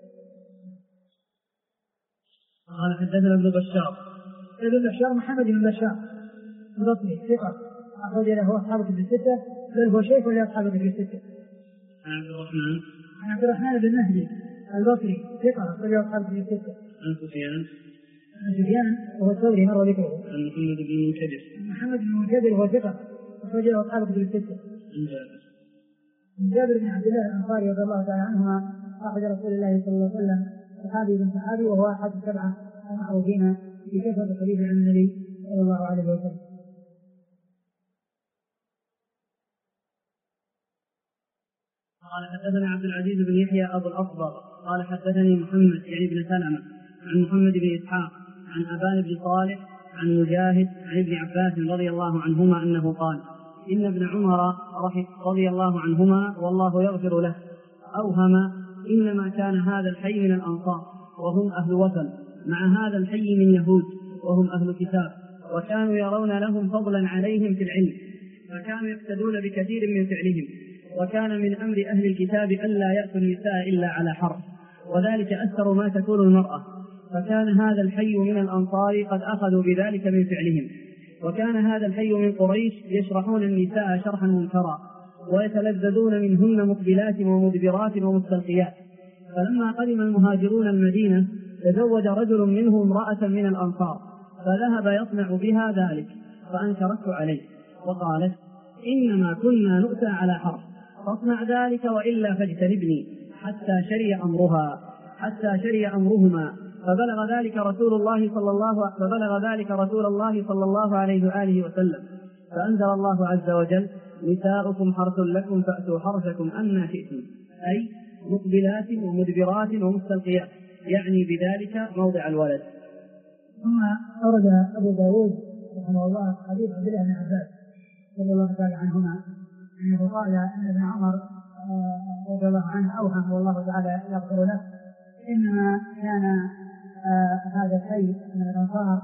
قال حدثنا ابن بشار محمد بن بشار البصري ثقة أخرج له أصحاب الكتب الستة، بل هو شيخ لأصحاب الكتب الستة. عن عبد الرحمن بن مهدي البصري ثقة أخرج له أصحاب الكتب الستة. عن سفيان وهو الثوري مر ذكره. عن محمد بن المنكدر وهو ثقة أخرج له أصحاب الكتب الستة. عن جابر بن عبد الله الأنصاري رضي الله تعالى عنهما صاحب رسول الله صلى الله عليه وسلم صحابي بن صحابي وهو أحد السبعة المعروفين في كثرة الحديث عن النبي صلى الله عليه وسلم. قال حدثنا عبد العزيز بن يحيى أبو الأصبر قال حدثني محمد يعني بن سلمة عن محمد بن إسحاق عن أبان بن صالح عن مجاهد عن ابن عباس رضي الله عنهما أنه قال إن ابن عمر رضي الله عنهما والله يغفر له أوهم إنما كان هذا الحي من الأنصار وهم أهل وثن مع هذا الحي من يهود وهم أهل كتاب، وكانوا يرون لهم فضلا عليهم في العلم، فكانوا يقتدون بكثير من فعلهم. وكان من أمر أهل الكتاب ألا يأتوا النساء إلا على حرف، وذلك أكثر ما تكون المرأة، فكان هذا الحي من الأنصار قد أخذوا بذلك من فعلهم. وكان هذا الحي من قريش يشرحون النساء شرحا منكرا ويتلذذون منهن مقبلات ومدبرات ومستلقيات. فلما قدم المهاجرون المدينة تزوج رجل منهم امرأة من الأنصار فذهب يصنع بها ذلك، فأنكرته عليه وقالت إنما كنا نؤتى على حرف، فاصنع ذلك وإلا فاجتنبني، حتى شري أمرهما. فبلغ ذلك رسول الله صلى الله عليه وآله وسلم، فأنزل الله عز وجل نساؤكم حرث لكم فأتوا حرثكم أنى شئتم، أي مقبلات ومدبرات ومستلقيات، يعني بذلك موضع الولد. ثم أورد أبو داود رحمه الله حديث عبد الله بن عباس رضي الله تعالى عنهما أنه قال أن ابن عمر رضي الله عنه أوهم والله تعالى يغفر له، إنما كان هذا الحي من الأنصار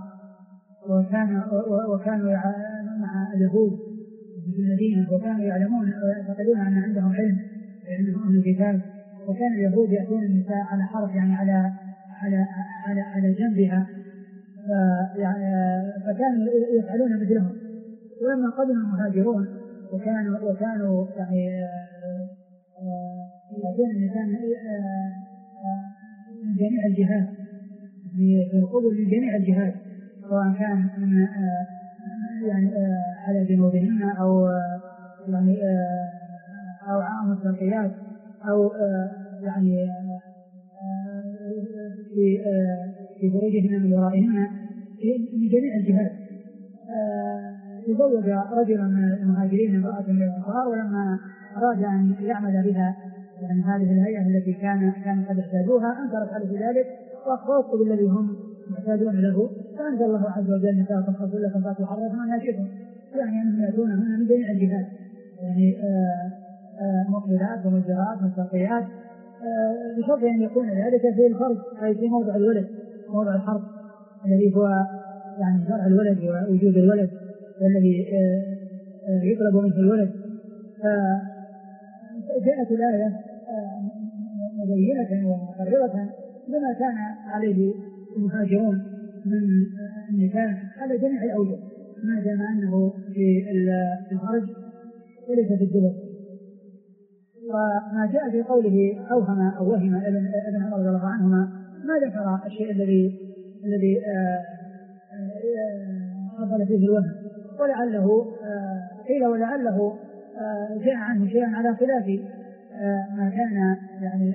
وكانوا مع اليهود في المدينة، وكانوا يعلمون ويعتقدون أن عندهم علم من الكتاب، وكان اليهود يأتون النساء على حرف يعني على جنبها، فكانوا يفعلون مثلهم. ولما قدم المهاجرون وكانوا يعني يأتون النساء من جميع الجهات، في القبل من جميع الجهات، سواء كان يعني على جنوبهن أو يعني أو عام الترقيات أو يعني في فرجهن من ورائهن من جميع الجهات. تزوج رجل من المهاجرين امرأة من الأنصار، ولما أراد أن يعمل بها يعني هذه الهيئة التي كان قد احتاجوها أنكرت عليه ذلك وأخبرت بالذي هم محتاجون له، فأنزل الله عز وجل نساء تخصص لكم فاتوا حرصهم أن يشركوا، يعني أنهم يأتون هنا من جميع الجهات، يعني مقبلات ومجرات مستلقيات، بشرط أن يكون ذلك في الفرج أي في موضع الولد، موضع الحرب الذي هو يعني شرع الولد ووجود الولد والذي يطلب منه الولد. فجاءت الآية مبينة ومقررة بما كان عليه المهاجرون من النساء على جميع الأوجه، ما دام أنه في الفرج وليس في الدبر. وما جاء في قوله أوهم أو وهم ابن عمر رضي الله عنهما ما ذكر الشيء الذي حصل فيه الوهم، ولعله قيل ولعله جاء عنه شيئا على خلاف ما كان يعني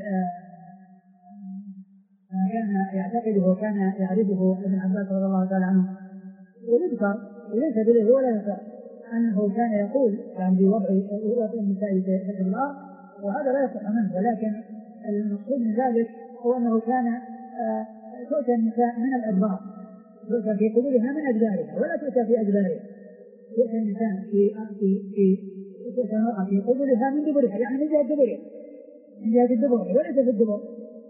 ما كان يعتقده وكان يعرفه ابن عباس رضي الله تعالى عنه. ويذكر وليس به ولا يذكر أنه كان يقول يعني بوضع النساء في النار، وهذا لا يصح منه، ولكن المقصود من ذلك هو أنه كان تؤتى النساء من الأدبار، تؤتى في قبولها من أدبارها ولا تؤتى في أدبارها، تؤتى النساء تؤتى المرأة في قبولها من دبرها، يعني من جهة دبرها، من جهة الدبر وليس في الدبر.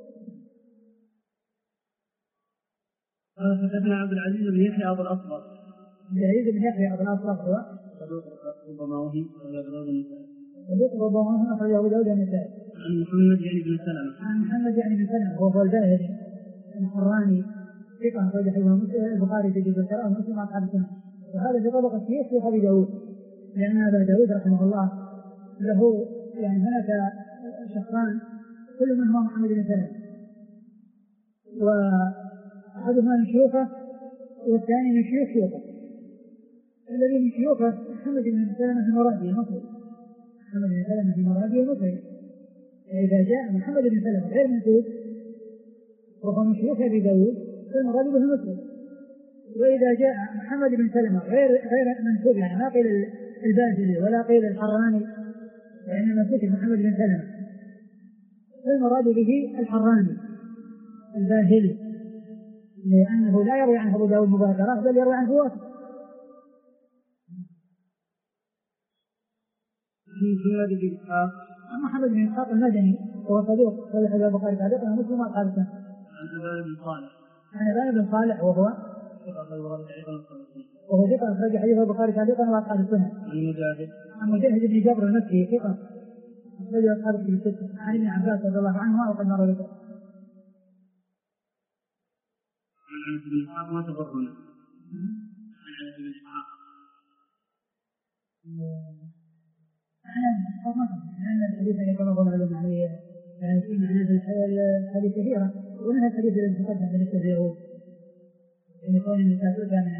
حدثنا عبد العزيز بن يحيى أبو الأصبغ. عبد العزيز بن يحيى أبو الأصبغ هو ربما وهي ربما أخرجه أبو داود النسائي. عن محمد يعني بن سلمة. عن محمد يعني بن سلمة وهو الباهلي الحراني ثقة أخرجه البخاري في جزء القراءة ومسلم أصحاب السنة، وهذا في طبقة شيخ أبي داود، لأن أبا داود رحمه الله له يعني هناك شخصان كل منهما محمد بن سلمة، وأحدهما من شيوخه والثاني من شيوخه. الذي من شيوخه محمد بن سلمة المرادي المصري، محمد بن سلمة المرادي المصري. إذا جاء محمد بن سلمة غير منسوب وهو من شيوخ أبي داود فالمرادي به المصري، وإذا جاء محمد بن سلمة غير منسوب يعني ما قيل الباهلي ولا قيل الحراني، وإنما ذكر محمد بن سلمة فالمراد به الحراني الباهلي، لأنه لا يروي عنه أبو داود مباشرة بل يروي عنه واسطة. في هذه الإسحاق محمد بن إسحاق المدني وهو صدوق صحيح البخاري تعليقا ومسلم أصحاب السنة. عن أبان بن صالح وهو ثقة أخرج حديث البخاري تعليقا وأصحاب السنة. عن مجاهد بن جابر المكي ثقة أخرج أصحاب السنة. عن ابن عباس رضي الله عنهما وقد مر ذكر. عن ابن إسحاق ما تبرنا عن ابن إسحاق لأن الحديث كما قال العلماء يعني في معنى الحديث كثيرة، ومنها الحديث الذي تقدم بالنسبة لليهود أن يكون النساء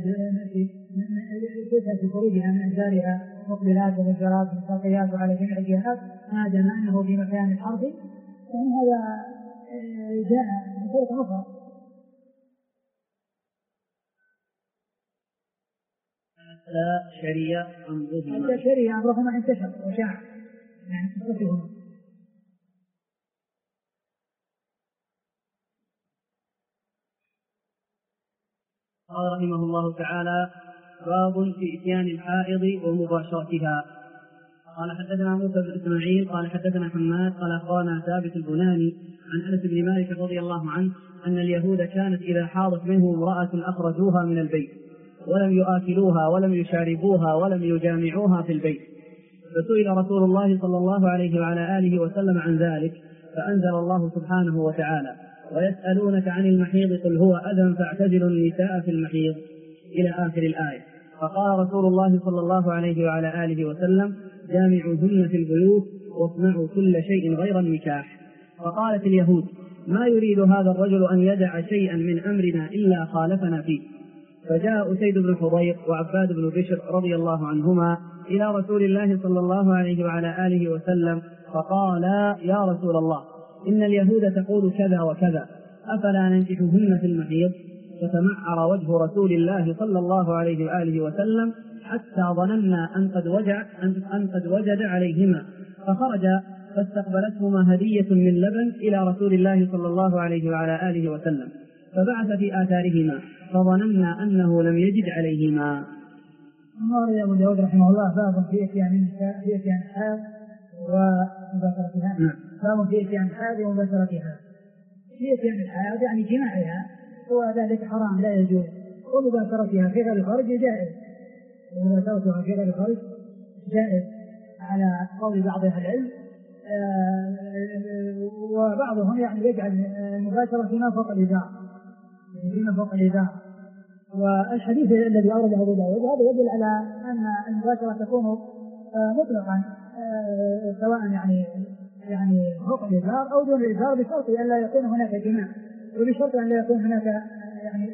تؤتى في خروجها من أدبارها مقبلات ومجرات ومستلقيات وعلى جميع الجهات ما دام أنه في مكان الحرب، فمن هذا جاء بصورة أخرى. شريعة أمرهما انتشر وشاع يعني تصفهم. قال رحمه الله تعالى: باب في إتيان الحائض ومباشرتها. قال حدثنا موسى بن إسماعيل قال حدثنا حماد قال أخبرنا ثابت البناني عن أنس بن مالك رضي الله عنه أن اليهود كانت إذا حاضت منه امرأة أخرجوها من البيت ولم يؤكلوها ولم يشاربوها ولم يجامعوها في البيت، فسئل رسول الله صلى الله عليه وعلى آله وسلم عن ذلك، فأنزل الله سبحانه وتعالى: ويسألونك عن المحيض قل هو أذى فاعتزلوا النساء في المحيض إلى آخر الآية. فقال رسول الله صلى الله عليه وعلى آله وسلم: جامعوهن في البيوت واصنعوا كل شيء غير النكاح. فقالت اليهود: ما يريد هذا الرجل أن يدع شيئا من أمرنا إلا خالفنا فيه. فجاء أسيد بن حضير وعباد بن بشر رضي الله عنهما إلى رسول الله صلى الله عليه وعلى آله وسلم فقالا: يا رسول الله، إن اليهود تقول كذا وكذا، أفلا ننكحهن في المحيض؟ فتمعر وجه رسول الله صلى الله عليه وآله وسلم حتى ظننا أن قد وجد عليهما، فخرج فاستقبلتهما هدية من لبن إلى رسول الله صلى الله عليه وعلى آله وسلم، فبعث في آثارهما فظننا أنه لم يجد عليهما. قال أبو داود رحمه الله: باب في إتيان الحائض ومباشرتها. باب في إتيان الحائض ومباشرتها. في إتيان الحائض يعني جماعها، وذلك حرام لا يجوز، ومباشرتها في غير الخارج جائز، ومباشرتها في غير الخارج جائز على قول بعض أهل العلم. وبعضهم يعني يجعل المباشرة فيما فوق الإزار. والحديث الذي أورده أبو داود هذا يدل على أن المباشرة تكون مطلقا، سواء يعني فوق الإزار أو دون الإزار، بشرط أن لا يكون هناك جماع، وبشرط أن لا يكون هناك يعني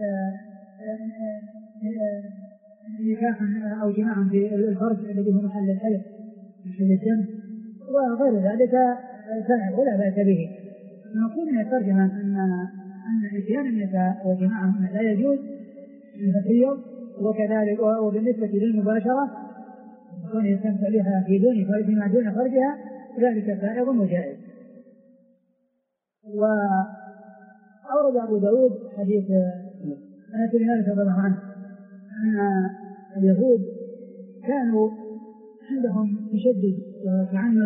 نكاح أو جماع في الفرج الذي هو محل الحيض محل الدم وغير ذلك ولا بأس به. نقول من الترجمة أن إتيان النساء وجماعهن لا يجوز في الحيض، وكذلك وبالنسبة للمباشرة يكون يستمتع بها فيما دون فرجها ذلك سائغ وجائز. وأورد أبو داود حديث أنس بن مالك رضي الله عنه أن اليهود كانوا عندهم تشدد وتعنت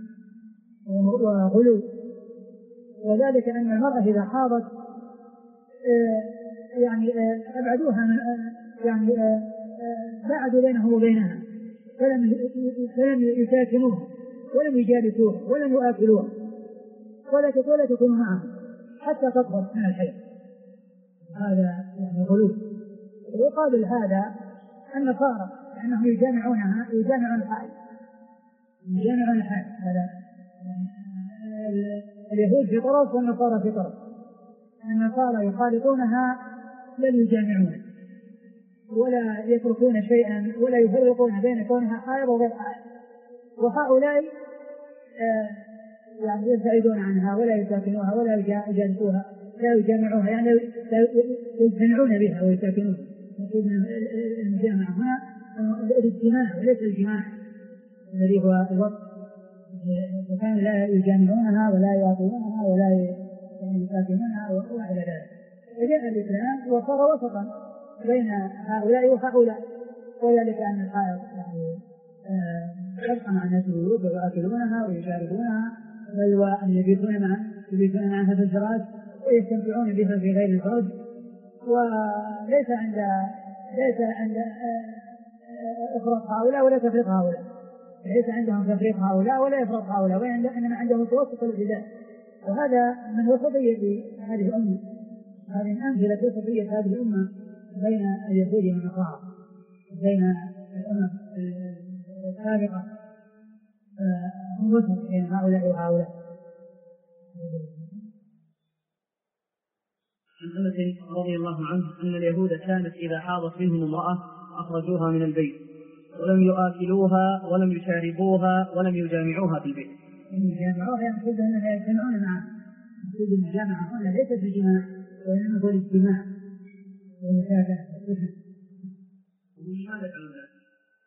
وغلو، وذلك أن المرأة إذا حاضت يعني أبعدوها من يعني بعدوا بينه وبينها، فلم يساكنوها ولم يجالسوها ولم يؤكلوها ولا تكونوا معهم حتى تطهر من الحيض. هذا يعني غلو. ويقابل هذا النصارى لأنهم يجامعون الحائض. هذا اليهود في طرف والنصارى في طرف. النصارى يخالطونها بل يجامعونها ولا يتركون شيئا ولا يفرقون بين كونها حائض وغير حائض، وهؤلاء يعني يبتعدون عنها ولا يساكنوها ولا يجالسوها لا يجامعوها، يعني يجتمعون بها ويساكنوها. المجامعة هنا الاجتماع وليس الجماع الذي هو الوقت، وكان لا يجامعونها ولا يعطونها ولا يساكنونها وإلى ذلك. فجاء الإسلام وصار وسطا بين هؤلاء وهؤلاء، وذلك أن الحائض يعني يبقى مع الناس الولود ويأكلونها ويشاركونها، بل وأن يبيتون معها في الفراش ويستمتعون بها في غير الفرج، وليس عند إفراط هؤلاء ولا تفريط هؤلاء، ليس عندهم تفريط هؤلاء ولا إفراط هؤلاء، وإنما عندهم توسط الابتداء. وهذا من وسطية هذه الأمة، هذه من أمثلة وسطية هذه الأمة بين اليهود والنصارى، بين الأمم السابقة، هم وسط بين هؤلاء وهؤلاء. عن أنس رضي الله عنه أن اليهود كانت إذا حاضت منهم امرأة أخرجوها من البيت ولم يؤكلوها ولم يشاربوها ولم يجامعوها في البيت. يجامعوها يقصد أنها يجتمعون معها، يقصد المجامعة هنا ليست بجماع وإنما هو الاجتماع والمشاكلة. وماذا عن ذلك؟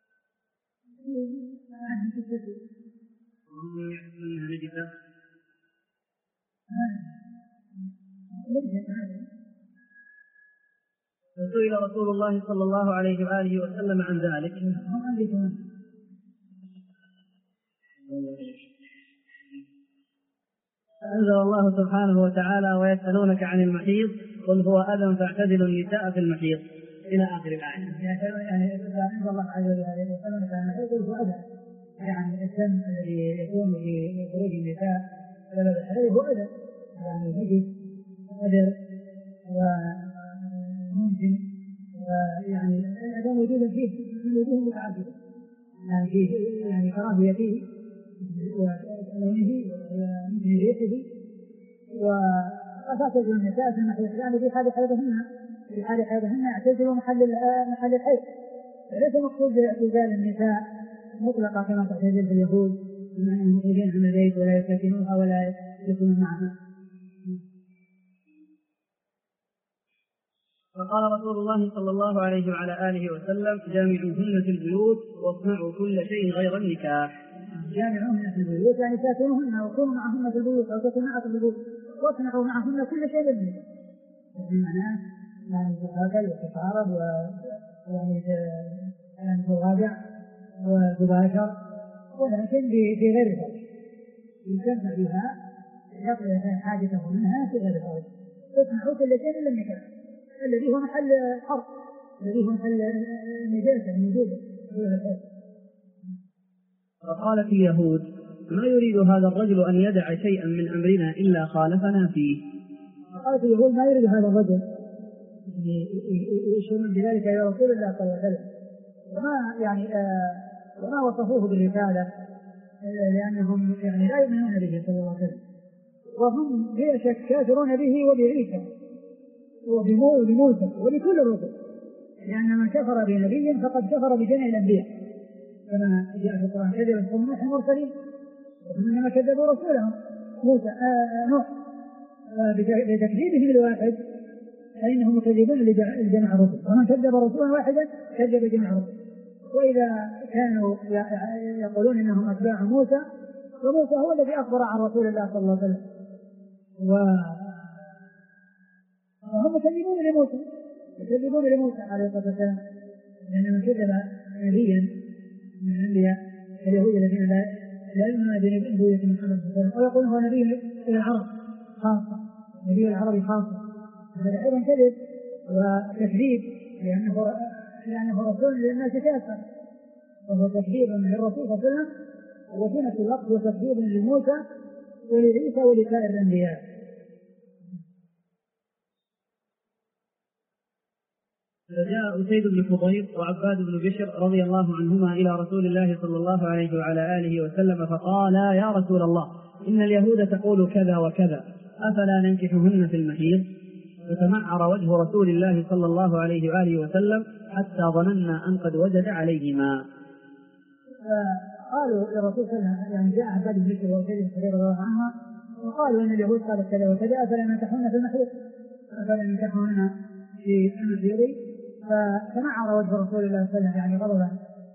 وهم يحسن أنها نجسة؟ فسئل رسول الله صلى الله عليه وآله وسلم عن ذلك. أنزل الله سبحانه وتعالى ويسألونك عن المحيض قل هو أذى فاعتزلوا النساء في المحيض إلى آخر الآية. يعني أنزل الله عز وجل يسألونك عن المحيض قل هو أذى، يعني الدم الذي يكون في خروج النساء سبب الحيض هو أذى، يعني نجس وقدر وممكن، يعني هذا موجود فيه من وجوه متعددة، يعني فيه يعني كراهية فيه ولونه ومن ريحه، وأفاتوا النساء في المحيط يعني في حال حيضهن يعتزلوا محل الحيض، ليس مقصود باعتزال النساء مطلقة كما تعتزل في اليهود بما أنهم يخرجون من البيت ولا يسكنوها ولا يكونوا معها. فقال رسول الله صلى الله عليه وعلى آله وسلم جامعوهن في البيوت واصنعوا كل شيء غير النكاح. جامعوهن في البيوت يعني ساكنوهن وكونوا معهن في البيوت أو تكونوا معهن في البيوت واصنعوا معهن كل شيء بالنكاح، بمعنى يعني تقاتل وتتعارض ويعني تراجع وتباشر، ولكن في غير ذلك يجمع بها يقضي حاجته منها في غير ذلك. تصنعوا كل شيء إلا النكاح الذي هو محل الحرب، الذي هو محل النجاسة الموجودة. فقالت اليهود ما يريد هذا الرجل أن يدع شيئا من أمرنا إلا خالفنا فيه. فقالت اليهود ما يريد هذا الرجل يشيرون بذلك إلى رسول الله صلى الله عليه وسلم، وما وصفوه بالرسالة لأنهم يعني لا يؤمنون به صلى الله عليه وسلم، وهم بلا شك كافرون به وبعيسى وبموسى وبكل الرسل، لأن من كفر بنبي فقد كفر بجميع الأنبياء كما جاء في القرآن كذب النوح المرسلين وإنما كذبوا رسولهم نوح بتكذيبهم الواحد فإنهم مكذبون لجميع الرسل، ومن كذب رسولا واحدا كذب جميع الرسل. وإذا كانوا يقولون إنهم أتباع موسى فموسى هو الذي أخبر عن رسول الله صلى الله عليه وسلم، وهم يكذبون لموسى عليه الصلاة والسلام، لأن من كذب نبيا من الأنبياء اليهود الذين لا يؤمنون بنبوة محمد صلى الله عليه وسلم ويقولون هو نبي إلى العرب خاصة، نبي العرب خاصة، هذا أيضا كذب وتكذيب لأنه رسول للناس كافة، وهو تكذيب للرسول صلى الله عليه وسلم وفي نفس الوقت هو تكذيب لموسى ولعيسى ولسائر الأنبياء. فجاء أسيد بن حضير وعباد بن بشر رضي الله عنهما إلى رسول الله صلى الله عليه وعلى آله وسلم فقالا يا رسول الله إن اليهود تقول كذا وكذا أفلا ننكحهن في المحيض؟ فتمعر وجه رسول الله صلى الله عليه وآله وسلم حتى ظننا أن قد وجد عليهما. قالوا للرسول صلى الله عليه وسلم يعني جاء عباد بن بشر وأسيد بن حضير رضي الله عنهما وقالوا إن اليهود قالت كذا وكذا أفلا ننكحهن في المحيض في المحيض؟ فتمعر وجه رسول الله صلى الله عليه وسلم يعني غضبا،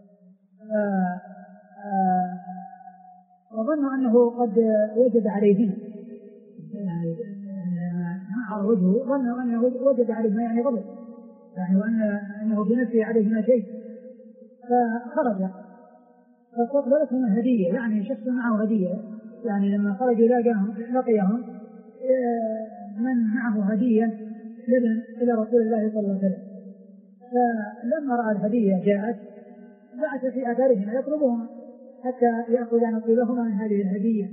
وظنوا أنه قد وجد عليهما، يعني تمعر وجهه ظنوا أنه وجد عليهما يعني غضب، يعني وأنه بنفسه عليهما شيء، فخرج فاستقبلتهم هدية، يعني شخص معه هدية، يعني لما خرجوا لقيهم من معه هدية لبن إلى رسول الله صلى الله عليه وسلم، فلما رأى الهدية جاءت بعث في أثارهما يطلبهما حتى يأخذ نصيبهما من هذه الهدية.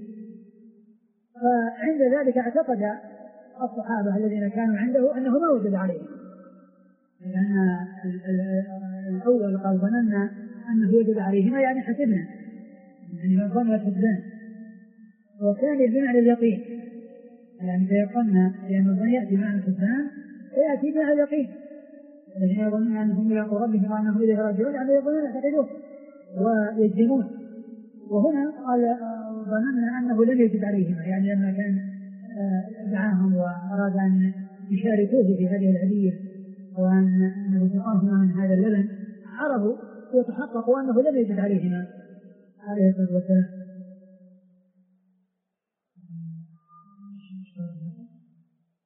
فعند ذلك اعتقد الصحابة الذين كانوا عنده أنه ما وجد عليه، لأن الأول قال ظننا أنه يوجد عليهما يعني حسبنا، يعني من ظن الحسبان، والثاني بمعنى اليقين، يعني فيقولنا لأن الظن يأتي معنى الحسبان فيأتي معنى اليقين، الذين يظنون أنهم يلاقوا ربهم وأنهم إليه راجعون يعني يظنون يعتقدون ويجزمون. وهنا قال ظننا أنه لم يجد عليهما، يعني لما كان دعاهم وأراد أن يشاركوه في هذه الهدية وأن يسقاهما من هذا اللبن عرفوا وتحققوا أنه لم يجد عليهما عليه الصلاة والسلام.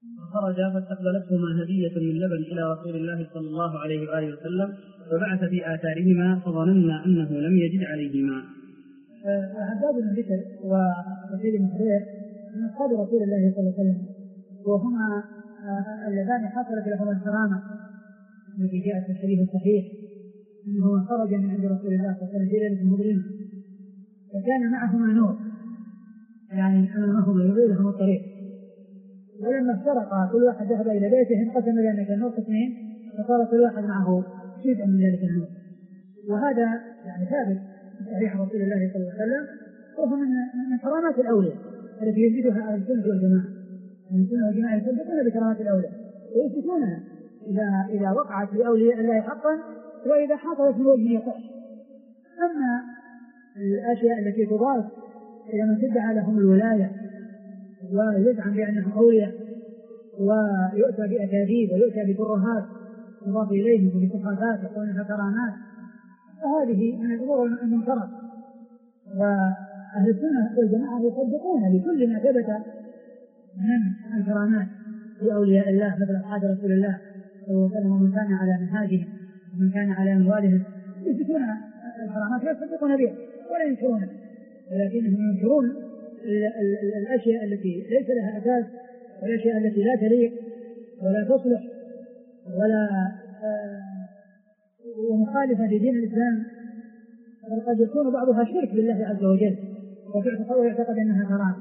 فخرج فاستقبلتهما هدية من لبن إلى رسول الله صلى الله عليه وآله وسلم فبعث في آثارهما فظننا أنه لم يجد عليهما. عباد بن بشر وسعيد بن حرير من أصحاب رسول الله صلى الله عليه وسلم، وهما اللذان حصلت لهما الكرامة التي جاءت في الحديث الصحيح أنه خرج من عند رسول الله صلى الله عليه وسلم في ليلة مظلمة وكان معهما نور، يعني أمامهما يضيء الطريق، ولما افترقا كل واحد ذهب إلى بيته انقسم ذلك النور قسمين فصار كل واحد معه شيء من ذلك النور. وهذا يعني ثابت في صحيح رسول الله صلى الله عليه وسلم، وهو من كرامات الأولياء التي يجدها أهل السنة والجماعة. السنة والجماعة يثبتون بكرامات الأولياء ويثبتونها إذا وقعت لأولياء الله حقا وإذا حصلت من وجه يصح. أما الأشياء التي تضاف إلى من تدعى لهم الولاية ويزعم بأنهم أولياء ويؤتى بأكاذيب ويؤتى بترهات يضاف إليهم بصفات وكونها كرامات، فهذه من الأمور المنكرة. وأهل السنة والجماعة يصدقون بكل ما ثبت من الكرامات لأولياء الله مثل أصحاب رسول الله صلى الله عليه وسلم ومن كان على منهاجهم ومن كان على منوالهم يثبتون الكرامات ويصدقون بها ولا ينكرونها، ولكنهم ينكرون الأشياء التي ليس لها أساس والأشياء التي لا تليق ولا تصلح ولا ومخالفة لدين الإسلام، وقد يكون بعضها شرك بالله عز وجل ويعتقد أنها كرامة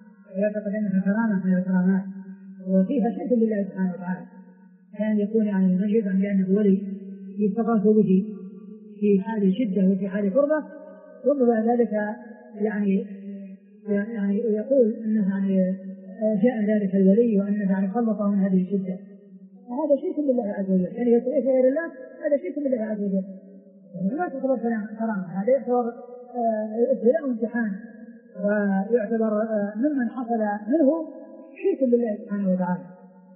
من الكرامات وفيها شرك بالله سبحانه وتعالى. كان يكون يعني من يزعم بأنه ولي يستغاث به في حال الشدة وفي حال قربة، ثم بعد ذلك يعني يقول أنه يعني جاء ذلك الولي وأنه يعني خلصه من هذه الشدة، وهذا شرك بالله عز وجل. يعني يتعيش غير الله هذا شرك بالله عز وجل، لا تعتبر كرامة، هذا يعتبر ابتلاء وامتحان ويعتبر ممن حصل منه شرك بالله سبحانه وتعالى.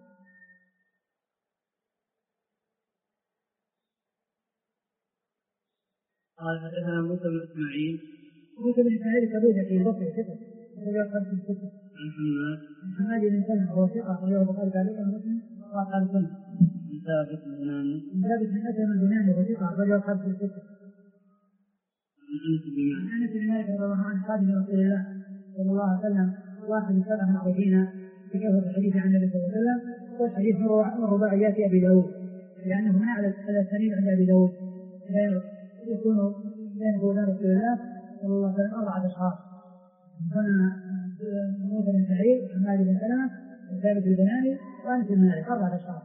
قال حدثنا موسى بن إسماعيل كبير في البصري ثقة وهو 56 عن حماد بن سلمة وهو ثقة وهو البخاري تعليقا ومسلم وقال سنة من ثابت بن أسلم البناني وهو ثقة وهو 56 عن أنس بن مالك رضي الله عنه خادم رسول الله صلى الله عليه وسلم واحد من سبع المعروفين في كثرة الحديث عن النبي صلى الله عليه وسلم، والحديث من رباعيات أبي داود لأنه من أعلى الأسانيد عند أبي داود يكون بين رسول الله صلى الله عليه وسلم 4 أشخاص، هنا موسى بن سعيد وحماد بن سلمة وثابت البناني وأنس بن مالك 4 أشخاص.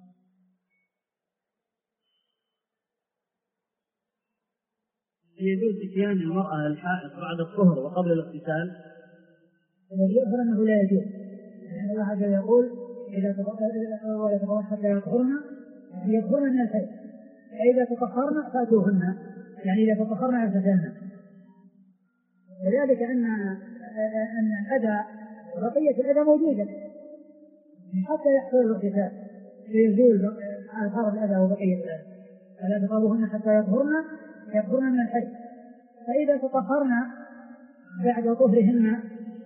يجوز إتيان المرأة الحائض بعد الطهر وقبل الاغتسال؟ يظهر أنه لا يجوز، يعني الله عز وجل يقول إذا تطهرن حتى يطهرن من الحيض، فإذا تطهرن فأتوهن، يعني إذا تطهرن اغتسلن. وذلك أن الأذى بقية الأذى موجودة حتى يحصل الاغتسال ليزول آثار الأذى وبقية الأذى، فلا تقربوهن حتى يطهرن من الحيض، فإذا تطهرن بعد طهرهن.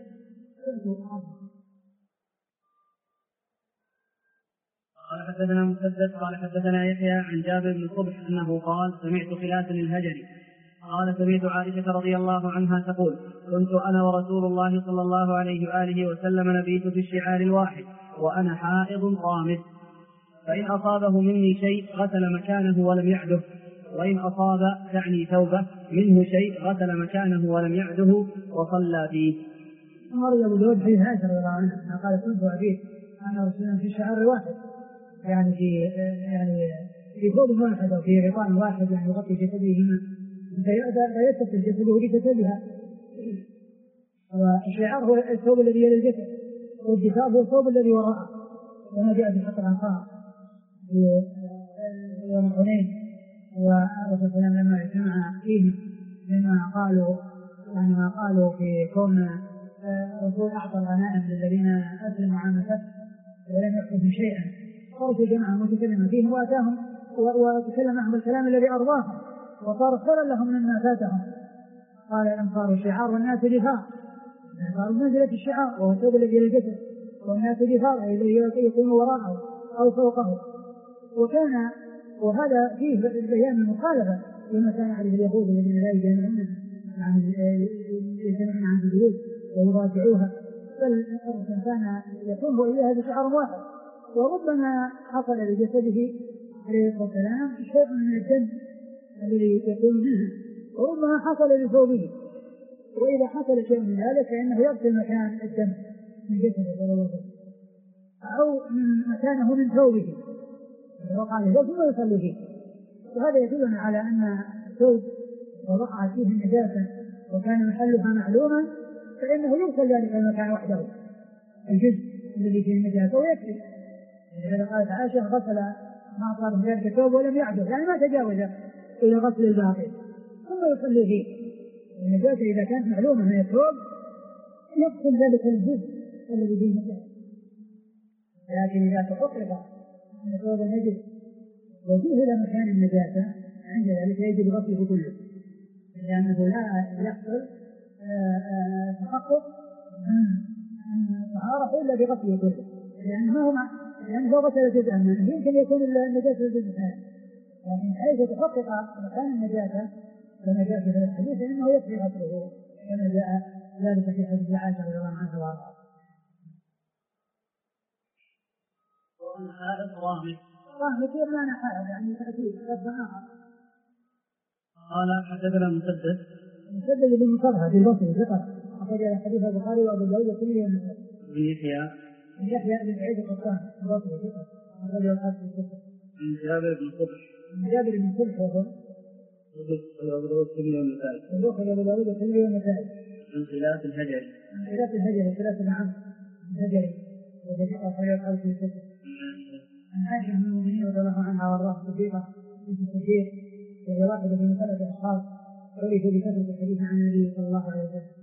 قال حدثنا مسدد قال حدثنا يحيى عن جابر بن صبح أنه قال سمعت خلاف الهجري قال سمعت عائشة رضي الله عنها تقول كنت أنا ورسول الله صلى الله عليه وآله وسلم نبيت في الشعار الواحد وأنا حائض رامد، فإن أصابه مني شيء غسل مكانه ولم يعده، وإن أصاب تعني ثوبه منه شيء غسل مكانه ولم يعده وصلى فيه. أمر أبو داود حديث عائشة رضي الله عنها قال كنت أبيت أنا ورسول في الشعار الواحد، يعني في ثوب واحد أو في غطاء واحد يعني يغطي جسدهما فيتصل جسده بجسدها. والشعار هو الثوب الذي يلي الجسد، والجساد هو الثوب الذي وراءه، كما جاء في حق الأنصار في يوم حنين والرسول صلى الله عليه وسلم لما اجتمع فيهم مما قالوا يعني ما قالوا في كون الرسول أعطى الغنائم للذين أسلموا عام الفتح ولم يكتبوا شيئا، صاروا في جماعة متكلمة فيهم وأتاهم وتكلم معهم الكلام الذي أرضاهم وصار خيرا لهم مما فاتهم. قال الأنصار شعار والناس دفاع، صار منزلة الشعار وهو الثوب الذي للجسد، والناس جفار يكون وراءه أو فوقه. وهذا فيه بيان المخالفة لما كان عليه اليهود الذين لا يجامعون عن الجلود ويراجعوها، بل كان يكون إليها بشعر واحد. وربما حصل لجسده عليه الصلاة والسلام شيء من الدم الذي يكون منها، وربما حصل لثوبه، وإذا حصل شيء من ذلك فإنه يغسل مكان الدم من جسده صلى الله عليه وسلم أو مكانه من ثوبه وقع له ثم يصلي فيه. وهذا يدلنا على أن الثوب وضع فيه النجاسة وكان محلها معلوما فإنه يغسل ذلك المكان وحده الجزء الذي فيه النجاسة ويكفي. إذا قالت عائشة غسل ما صار ذلك الثوب ولم يعدل، يعني ما تجاوز إلى غسل الباقي ثم يصلي فيه. النجاسة إذا كانت معلومة من الثوب يغسل ذلك الجزء الذي فيه النجاسة، لكن إذا تحقق أن الثوب نجس وجهل مكان النجاسة عند ذلك يجب غسله كله، لأنه لا يحصل تحقق الطهارة إلا بغسله كله، لأنه لو غسل جزءا منه يمكن يكون النجاسة جزء ثاني، لكن حيث تحقق مكان النجاسة كنجاسة في الحديث فإنه يكفي غسله كما جاء ذلك في حديث عائشة رضي الله عنها وارضاها. مثير لا نحاول يعني تأثير ربنا. قال حدثنا مسدد بن مصرها في البصري ثقة أخرج حديث البخاري وأبو داود كله بن يحيى بن سعيد القطان البصري ثقة أخرج الحديث الثقة عن جابر بن صبح وهو أبو داود كله النسائي عن خلاف الهجري خلاف العام الهجري وهو ثقة أخرج الحديث الثقة عن عائشة بن المؤمنين رضي الله عنها وارضاها صديقة بنت الصديق وهي واحدة من ثلاثة أشخاص عرفوا بكثرة الحديث عن النبي صلى الله عليه وسلم.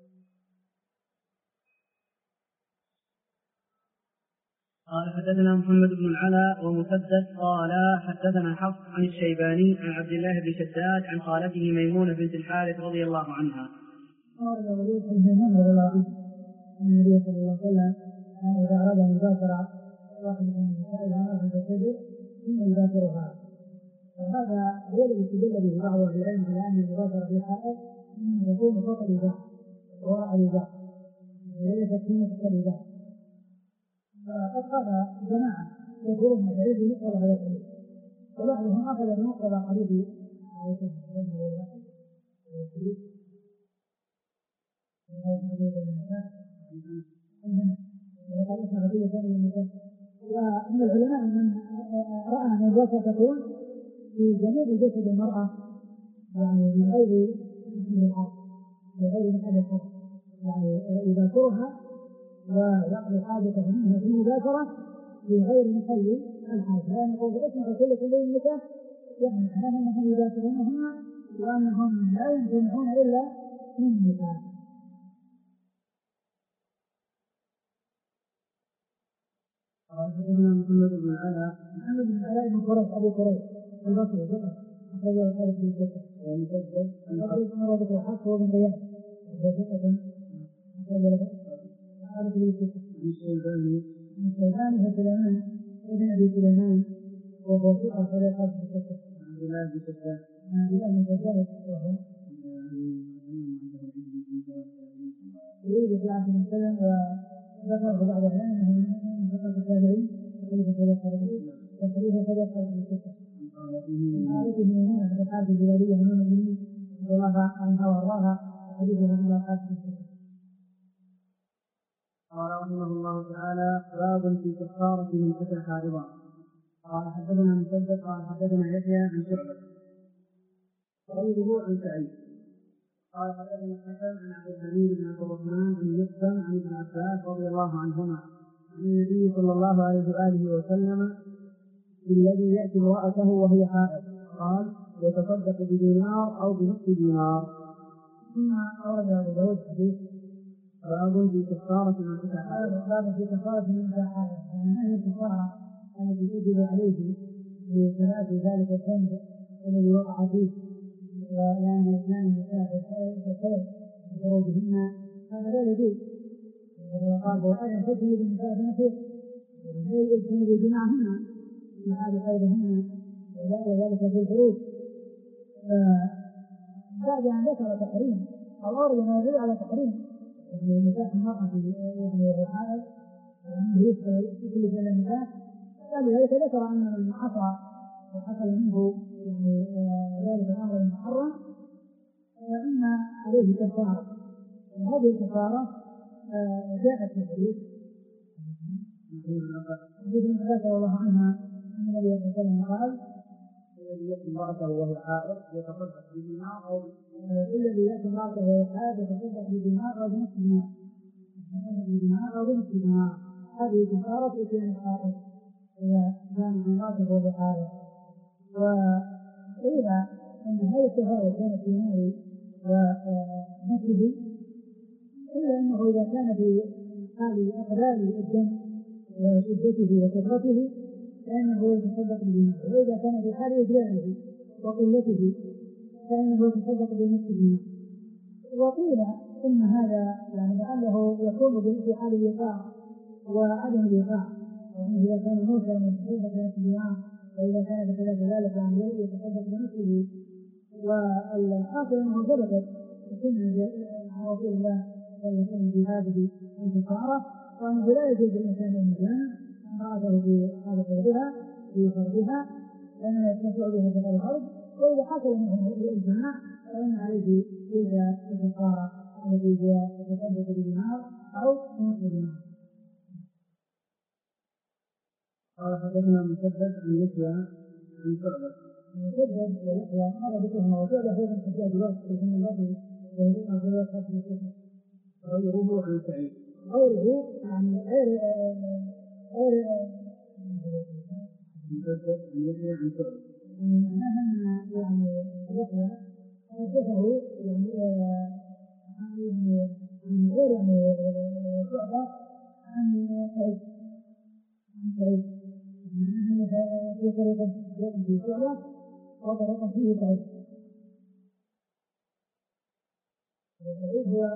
قال حدثنا محمد بن العلاء ومسدد قال حدثنا حفص عن الشيباني عن عبد الله بن شداد عن خالته ميمونة بنت الحارث رضي الله عنها. قال النبي صلى الله عليه وسلم إذا أراد أن يباشر واحد من نسائها فتجد ثم يباشرها، وهذا هو الذي استدل به بعض أهل العلم على أن المباشرة في الحائط يكون فوق الإباحة وراء الإباحة وليست في نفس الإباحة. فقد قال جماعة يقولون أن الحديث يقبل على الحديث، وبعضهم أخذ بمقتضى حديث عائشة رضي الله عنها ومن العلماء من رأى أن الوسط تكون في جميع جسد المرأة يعني من غير محل الحرب يعني يباشرها ويقضي حاجته منها في المباشرة في غير محل الحاجة، لأن يقول باسم كل النساء يعني معناها أنهم يباشرونهن وأنهم لا يمتنعون إلا من النساء. حدثنا محمد بن العلاء بن قريش أبو قريش البصري ثقة أخرجه الحارث بن ثقة ومسدد عن ربك الحق وابن رياض وهو ثقة أخرجه الحارث بن ثقة عن الشيباني وسليمان ابن أبي سليمان وهو ثقة أخرجه الحارث بن ثقة عن عبد الله بن شداد وهو يريد في عبد المسلم وذكره بعض العلماء أنه من ثقة التابعين وخليفة صدق الكتاب. عائشة بن ميمونة بن الحارث الهلالية أمام المؤمنين رضي الله عنها وأرضاها حديثها عن الحارث بن الكتاب. قال رحمه الله تعالى باب في كفارة من أتى حارضا. قال حدثنا مسدد قال حدثنا يحيى عن شعبة غيره عن سعيد قال حدثنا الحسن عن عبد الحميد بن عبد الرحمن بن مسلم عن ابن عباس رضي الله عنهما عن النبي صلى الله عليه وآله وسلم الذي يأتي امرأته وهي حائض قال يتصدق بدينار أو بنصف دينار. ثم أورد أبو داود حديث باب في كفارة من أتى حائض. باب في كفارة من أتى حائض، يعني الكفارة التي يجب عليه بثلاث ذلك الذنب الذي وقع فيه ويعني اثنان النساء بسبب خروجهن، هذا لا يجوز وقال وأنا تجري بالنساء نفسه يجتنب جماعهن في حال حيضهن وذلك في الخروج. بعد أن ذكر تحريم الأرض ما يدل على تحريم نكاح المرأة في الحائض وأنه يدخل في النكاح، فلذلك ذكر أن من حصل منه ذلك الأمر المحرم فإن عليه كفارة، وهذه الكفارة جاءت في الحديث ابن عباس رضي الله عنها أن النبي صلى الله عليه وسلم قال: الذي يأتي امرأته وهي حائض يتصدق بدينار أو الذي يأتي امرأته وهي حائض يتصدق بدينار أو بنصف دينار، هذه كفارة إتيان الحائض إذا كان امرأته وهي حائض. وقيل أن هذه الكفارة كانت في مال ونفسه، إلا أنه إذا كان في حال أقلال الدم وشدته وكثرته فإنه يتصدق بدينار، وإذا كان في حال إجلاله وقلته فإنه يتصدق بنصف دينار. وقيل إن هذا لعله يكون في حال الوقاع وعدم الوقاع، يعني إذا كان موسى يتصدق بنصف دينار، وإذا كان بخلاف ذلك يتصدق بنصفه. والحاصل أنه ثبتت سنة عن رسول الله صلى الله عليه وسلم في هذه الكفارة، وأنه لا يجوز للإنسان أن يجامع امرأته في هذا فرجها في فرجها لأنه يستمتع بها في الفرج، وإذا حصل منه الجماع فإن عليه تلك الكفارة التي هي يتصدق بدينار أو بنصف دينار. قال حدثنا مسدد عن يحيى عن شعبة. مسدد ويحيى هذا ذكرهما، وشعبة هو من حجاج الوقت ثم الذي ويذكر في الوقت في غيره عن سعيد غيره يعني غير مسدد عن يحيى عن شعبة معناها أن يعني يحيى حدثه يعني عن غير يعني شعبة عن سعيد معناها في طريقة في شعبة وطريقة فيه سعيد. سعيد هو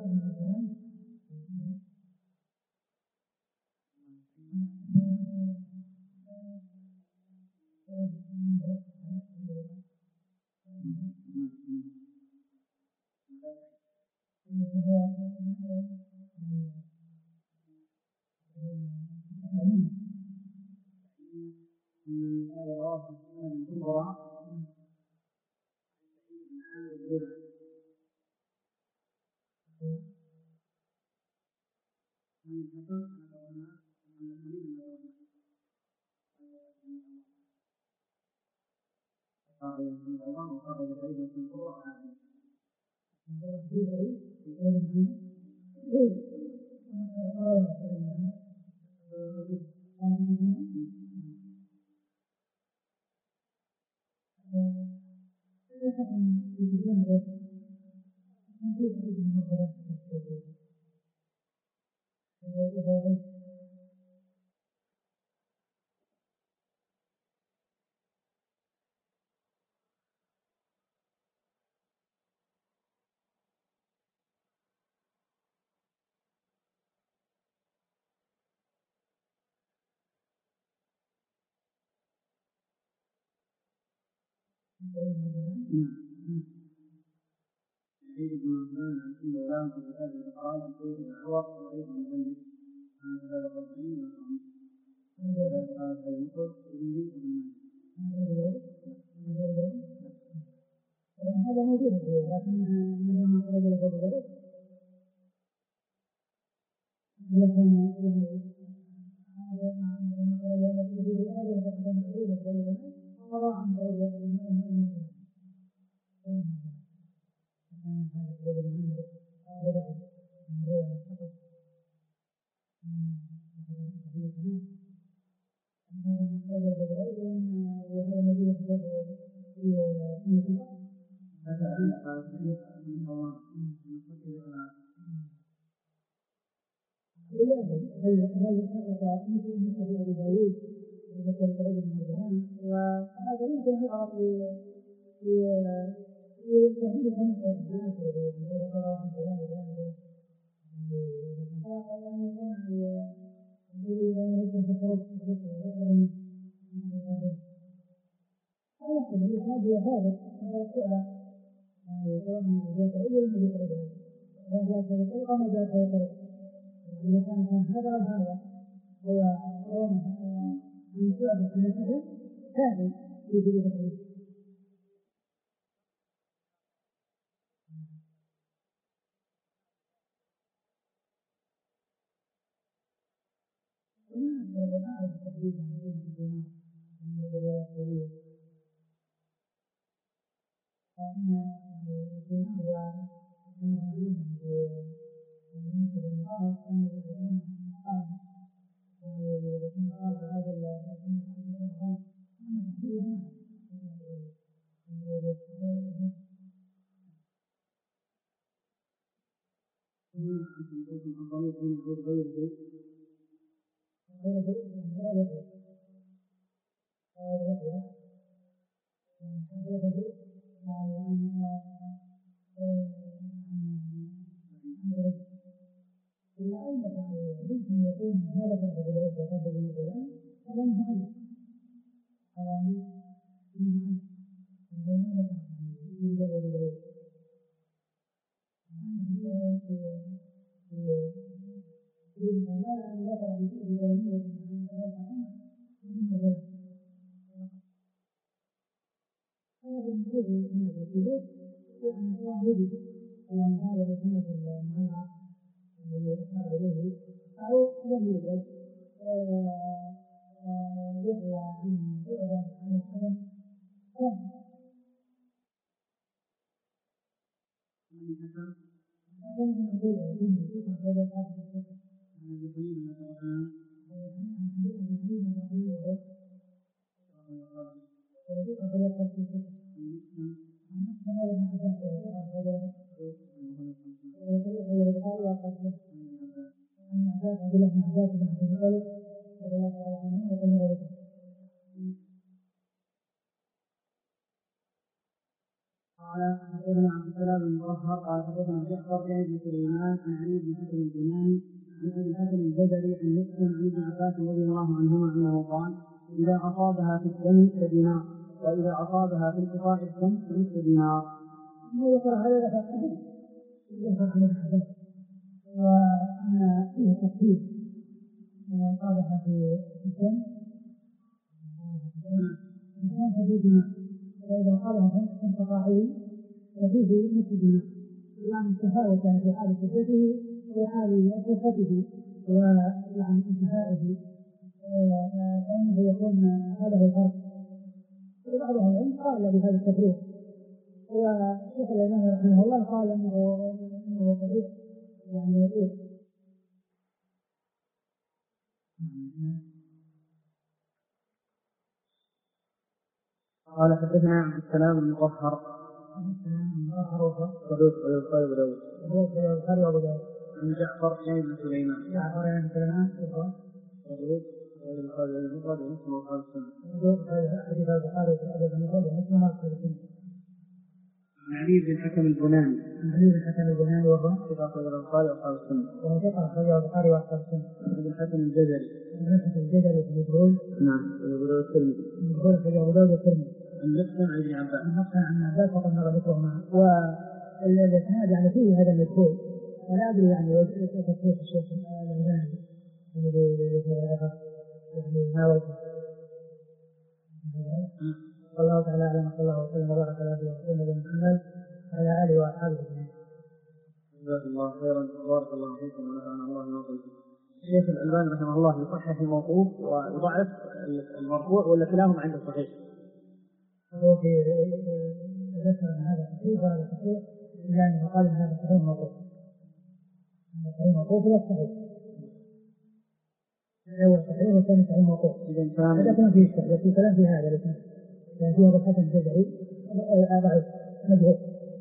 هذا موجود لكن من خرج له ذلك لكن وهذا يمكن يعرف في تهديد الناس قال حدثنا عبد السلام بن مطهر قال حدثنا جعفر بن سليمان عن علي بن حسن البناني عن ابي الحسن البدري عن مسلم عن ابن عباس رضي الله عنهما انه قال: اذا اصابها في الدم فدينار، واذا اصابها في انقطاع الدم فنصف دينار. وأن فيه تخفيف إذا أصابها في الدم فدينار، وإذا أصابها في انقطاعين ففيه نصف دينار، يعني تفاوتا في حال صحته وحال صحته ويعني انتهائه، فإنه يكون هذا هو الفرق. وبعض أهل العلم قال بهذا التفريق، وشيخ الإمام رحمه الله قال إنه تفريق يعني يقول. قال حدثنا عبد السلام بن مطهر عن جعفر بن سليمان عن علي بن الحكم البناني وهو ثقة أخرجه البخاري وأصحاب السنة. ابن الحكم الجزري نعم عن مسلم عن ابن عباس فقد مر ذكرهما، والإسناد يعني فيه هذا المجهول، ولا أدري يعني وجه تصحيح الشيخ الألباني يعني ما وجه. الله تعالى أعلم، صلى الله وسلم وبارك على نبينا محمد وعلى آله وأصحابه أجمعين. جزاكم الله خيرا وبارك الله فيكم ونفعنا الله بما قلتم. الشيخ الألباني رحمه الله يصحح الموقوف ويضعف المرفوع ولا كلاهما عند الصحيح؟ هو في ذكر أن هذا صحيح وهذا صحيح، إلا أنه قال أن هذا صحيح موقوف. هذا صحيح موقوف ولا صحيح؟ الأول صحيح والثاني صحيح موقوف. هذا كان فيه الشك، وفي كلام في هذا الاثنين، كان فيه الحسن الجزري ضعيف مجهول.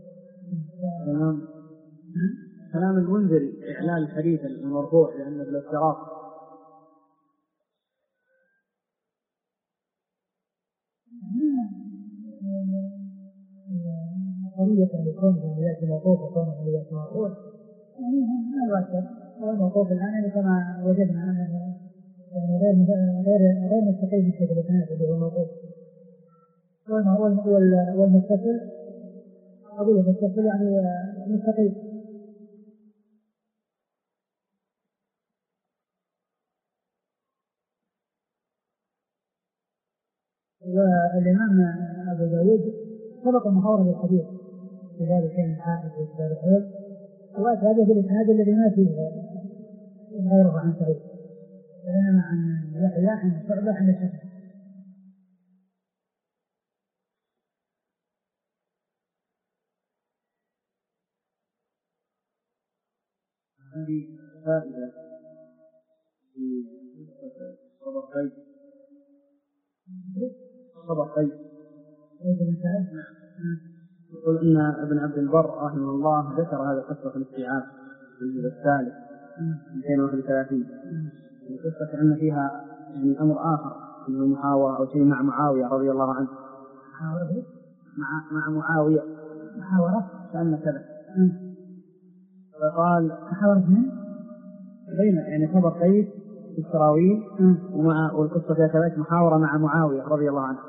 كلام المنذري إعلان الحديث المرفوع لأنه بالافتراق. قضية أن يكون عمليات موقوف وكون عمليات مرفوع يعني ما يؤثر، هو الموقوف الآن كما وجدنا أن غير مستقيم بشكل التناسب وهو موجود. والمتصل أقول المتصل يعني مستقيم. والإمام أبو داود سبق محاورة الحديث في ذلك الحائط وفي ذلك الحيض، وأتى هذا بالإسناد الذي ما فيه غيره عن سعيد، بينما عن يحيى عن شعبة عن الحسن. هذه فائدة في صبر قيس. يقول إن ابن عبد البر رحمه الله ذكر هذا القصة في الاستيعاب في الجزء الثالث 231. القصة كأن فيها يعني أمر آخر من محاورة أو شيء مع معاوية رضي الله عنه. مع معاوية محاورة كأن كذا. فقال محاورة بين يعني خبر قيس في السراويل والقصة فيها كذلك محاورة مع معاوية رضي الله عنه.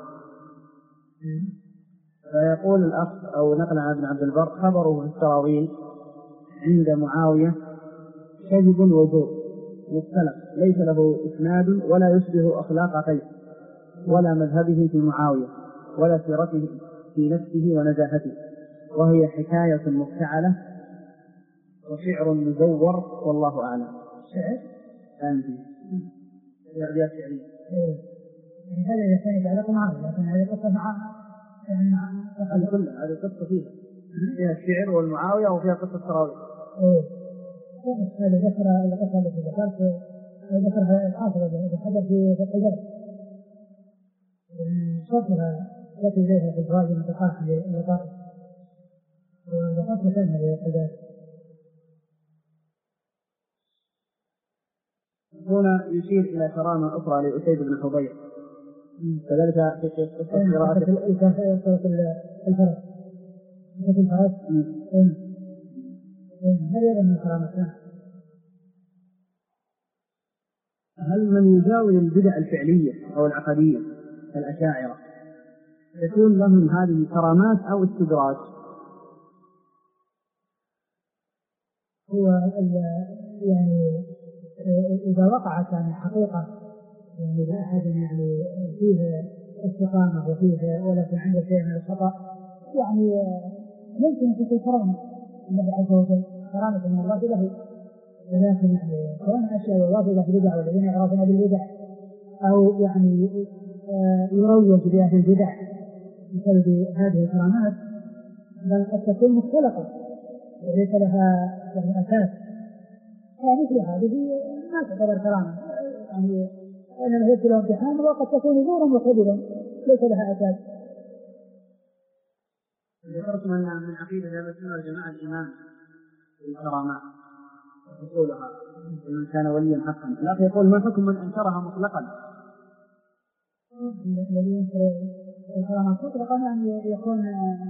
فيقول الأخ أو نقل عن ابن عبد البر خبره في السراويل عند معاوية كذب وزور مختلف ليس له إسناد ولا يشبه أخلاق قيس ولا مذهبه في معاوية ولا سيرته في نفسه ونزاهته، وهي حكاية مفتعلة وشعر مزور والله أعلم. شعر؟ أنتي أبيات شعرية. هذا يكون يتعلق معه، لكن هذه قصة مع هذه قصة فيها الشعر والمعاوية وفيها قصة السراويل. هذا ذكر القصة التي ذكرت ذكرها الحافظ بن حجر في فتح الباري، شرطها التي إليها في إبراز متقاطع للقاطع وذكرت مكانها للقدار. هنا يشير إلى كرامة أخرى لأسيد بن حضير كذلك في قصة قراءة الفرس هل من كرامته؟ هل من يجاوز البدع الفعلية أو العقدية الأشاعرة يكون لهم هذه كرامات أو استدراج؟ هو يعني إذا وقعت يعني حقيقة يعني لأحد يعني فيه استقامة وفيه ولكن عنده شيء من الخطأ يعني ممكن تكون كرامة النبي عز وجل كرامة من الله له، ولكن يعني كون أشياء والله في البدع والذين يعرفون بالبدع أو يعني يروج بأهل البدع بسبب هذه الكرامات بل قد تكون مختلقة وليس لها أساس، مثل هذه ما تعتبر كرامة يعني أنها يجب لها امتحان وقد تكون زورا وكذبا ليس لها أساس. ذكرت من عقيدة أهل السنة والجماعة الإيمان بالكرامات وحصولها ومن كان وليا حقا. الأخ يقول ما حكم من أنكرها مطلقا؟ الذي ينكر الكرامات مطلقا أن يكون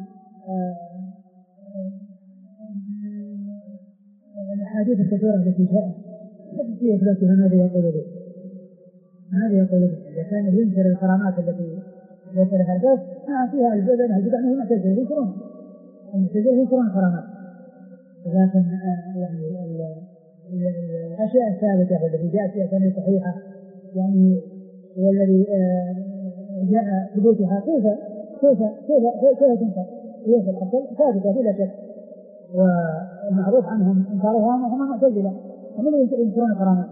الأحاديث الكثيرة التي جاءت في إثباتها ماذا يقول به؟ ماذا يقول به؟ إذا كان ينكر الكرامات التي ليس لها أساس فيها البدع من المعتزلة ينكرون الكرامات، لكن يعني الأشياء الثابتة التي جاءت في أسانيد صحيحة يعني والذي جاء ثبوتها كيف تنكر؟ هي في الأصل ثابتة بلا شك ومعروف عنهم انكارها هم معتزلة ومن ينكرون الكرامات.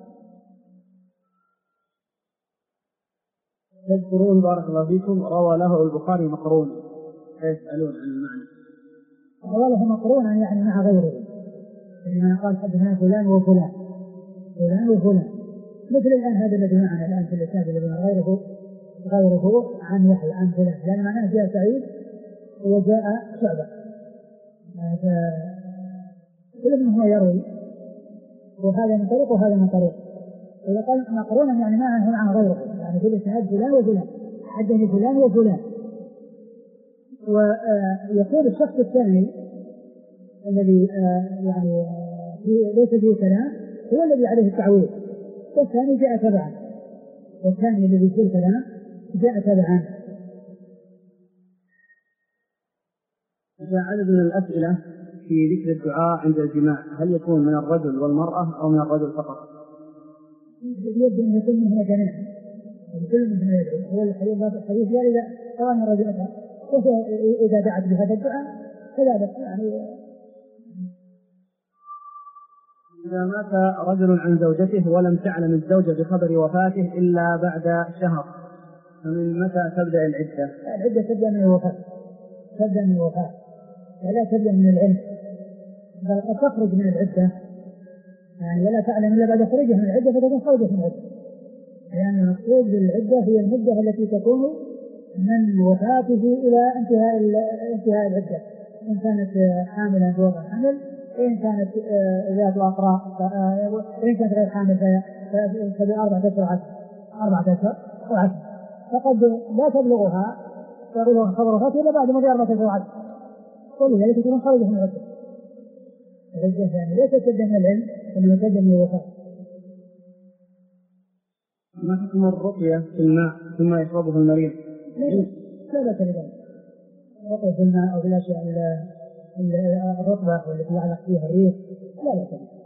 تذكرون بارك الله فيكم روى له البخاري مقرون يسألون عن المعنى. روى له مقرونا يعني مع غيره، لما قال حدثنا فلان وفلان مثل الآن هذا الذي معنا الآن في الإسناد الذي غيره عن يحيى عن فلان، لأن معناه جاء سعيد وجاء شعبة كل منه يروي وهذا من طريق وهذا من طريق. إذا قال مقرونا يعني معه عن غيره يعني في الإسناد فلان وفلان حدثني فلان وفلان، ويكون الشخص الثاني الذي يعني ليس فيه كلام هو الذي عليه التعويض والثاني جاء تبعا، والثاني الذي في الكلام جاء تبعا. جاء عدد من الأسئلة في ذكر الدعاء عند الجماع، هل يكون من الرجل والمرأة أو من الرجل فقط؟ يبدو أن يكون منهما جميعا، كل منهما يدعو. هو الحديث إذا قام الرجل إذا دعت بهذا الدعاء كذلك يعني. إذا مات رجل عن زوجته ولم تعلم الزوجة بخبر وفاته إلا بعد شهر، فمن متى تبدأ العدة؟ العدة تبدأ من الوفاة، تبدأ من الوفاة ولا تبدأ من العلم، بل قد تخرج من العدة يعني ولا تعلم إلا بعد خروجها من العدة فتكون خرجت من العدة، لأن المقصود بالعدة هي المدة التي تكون من وفاته إلى انتهاء العدة، إن كانت حاملا بوضع حمل، إن كانت ذات أقراء، إن كانت غير حامل فبأربعة أشهر وعشر، فقد لا تبلغها خبر وفاته إلا بعد مضي 4 أشهر وعشر، ولذلك تكون خرجت من العدة. العدة يعني ليست تبدأ من العلم إنما تبدأ من الوفاة. ما حكم الرقية في الماء ثم يشربه المريض؟ لا بأس بذلك، الرقية في الماء أو بالأشياء الرطبة والتي يعلق فيها الريح لا بأس.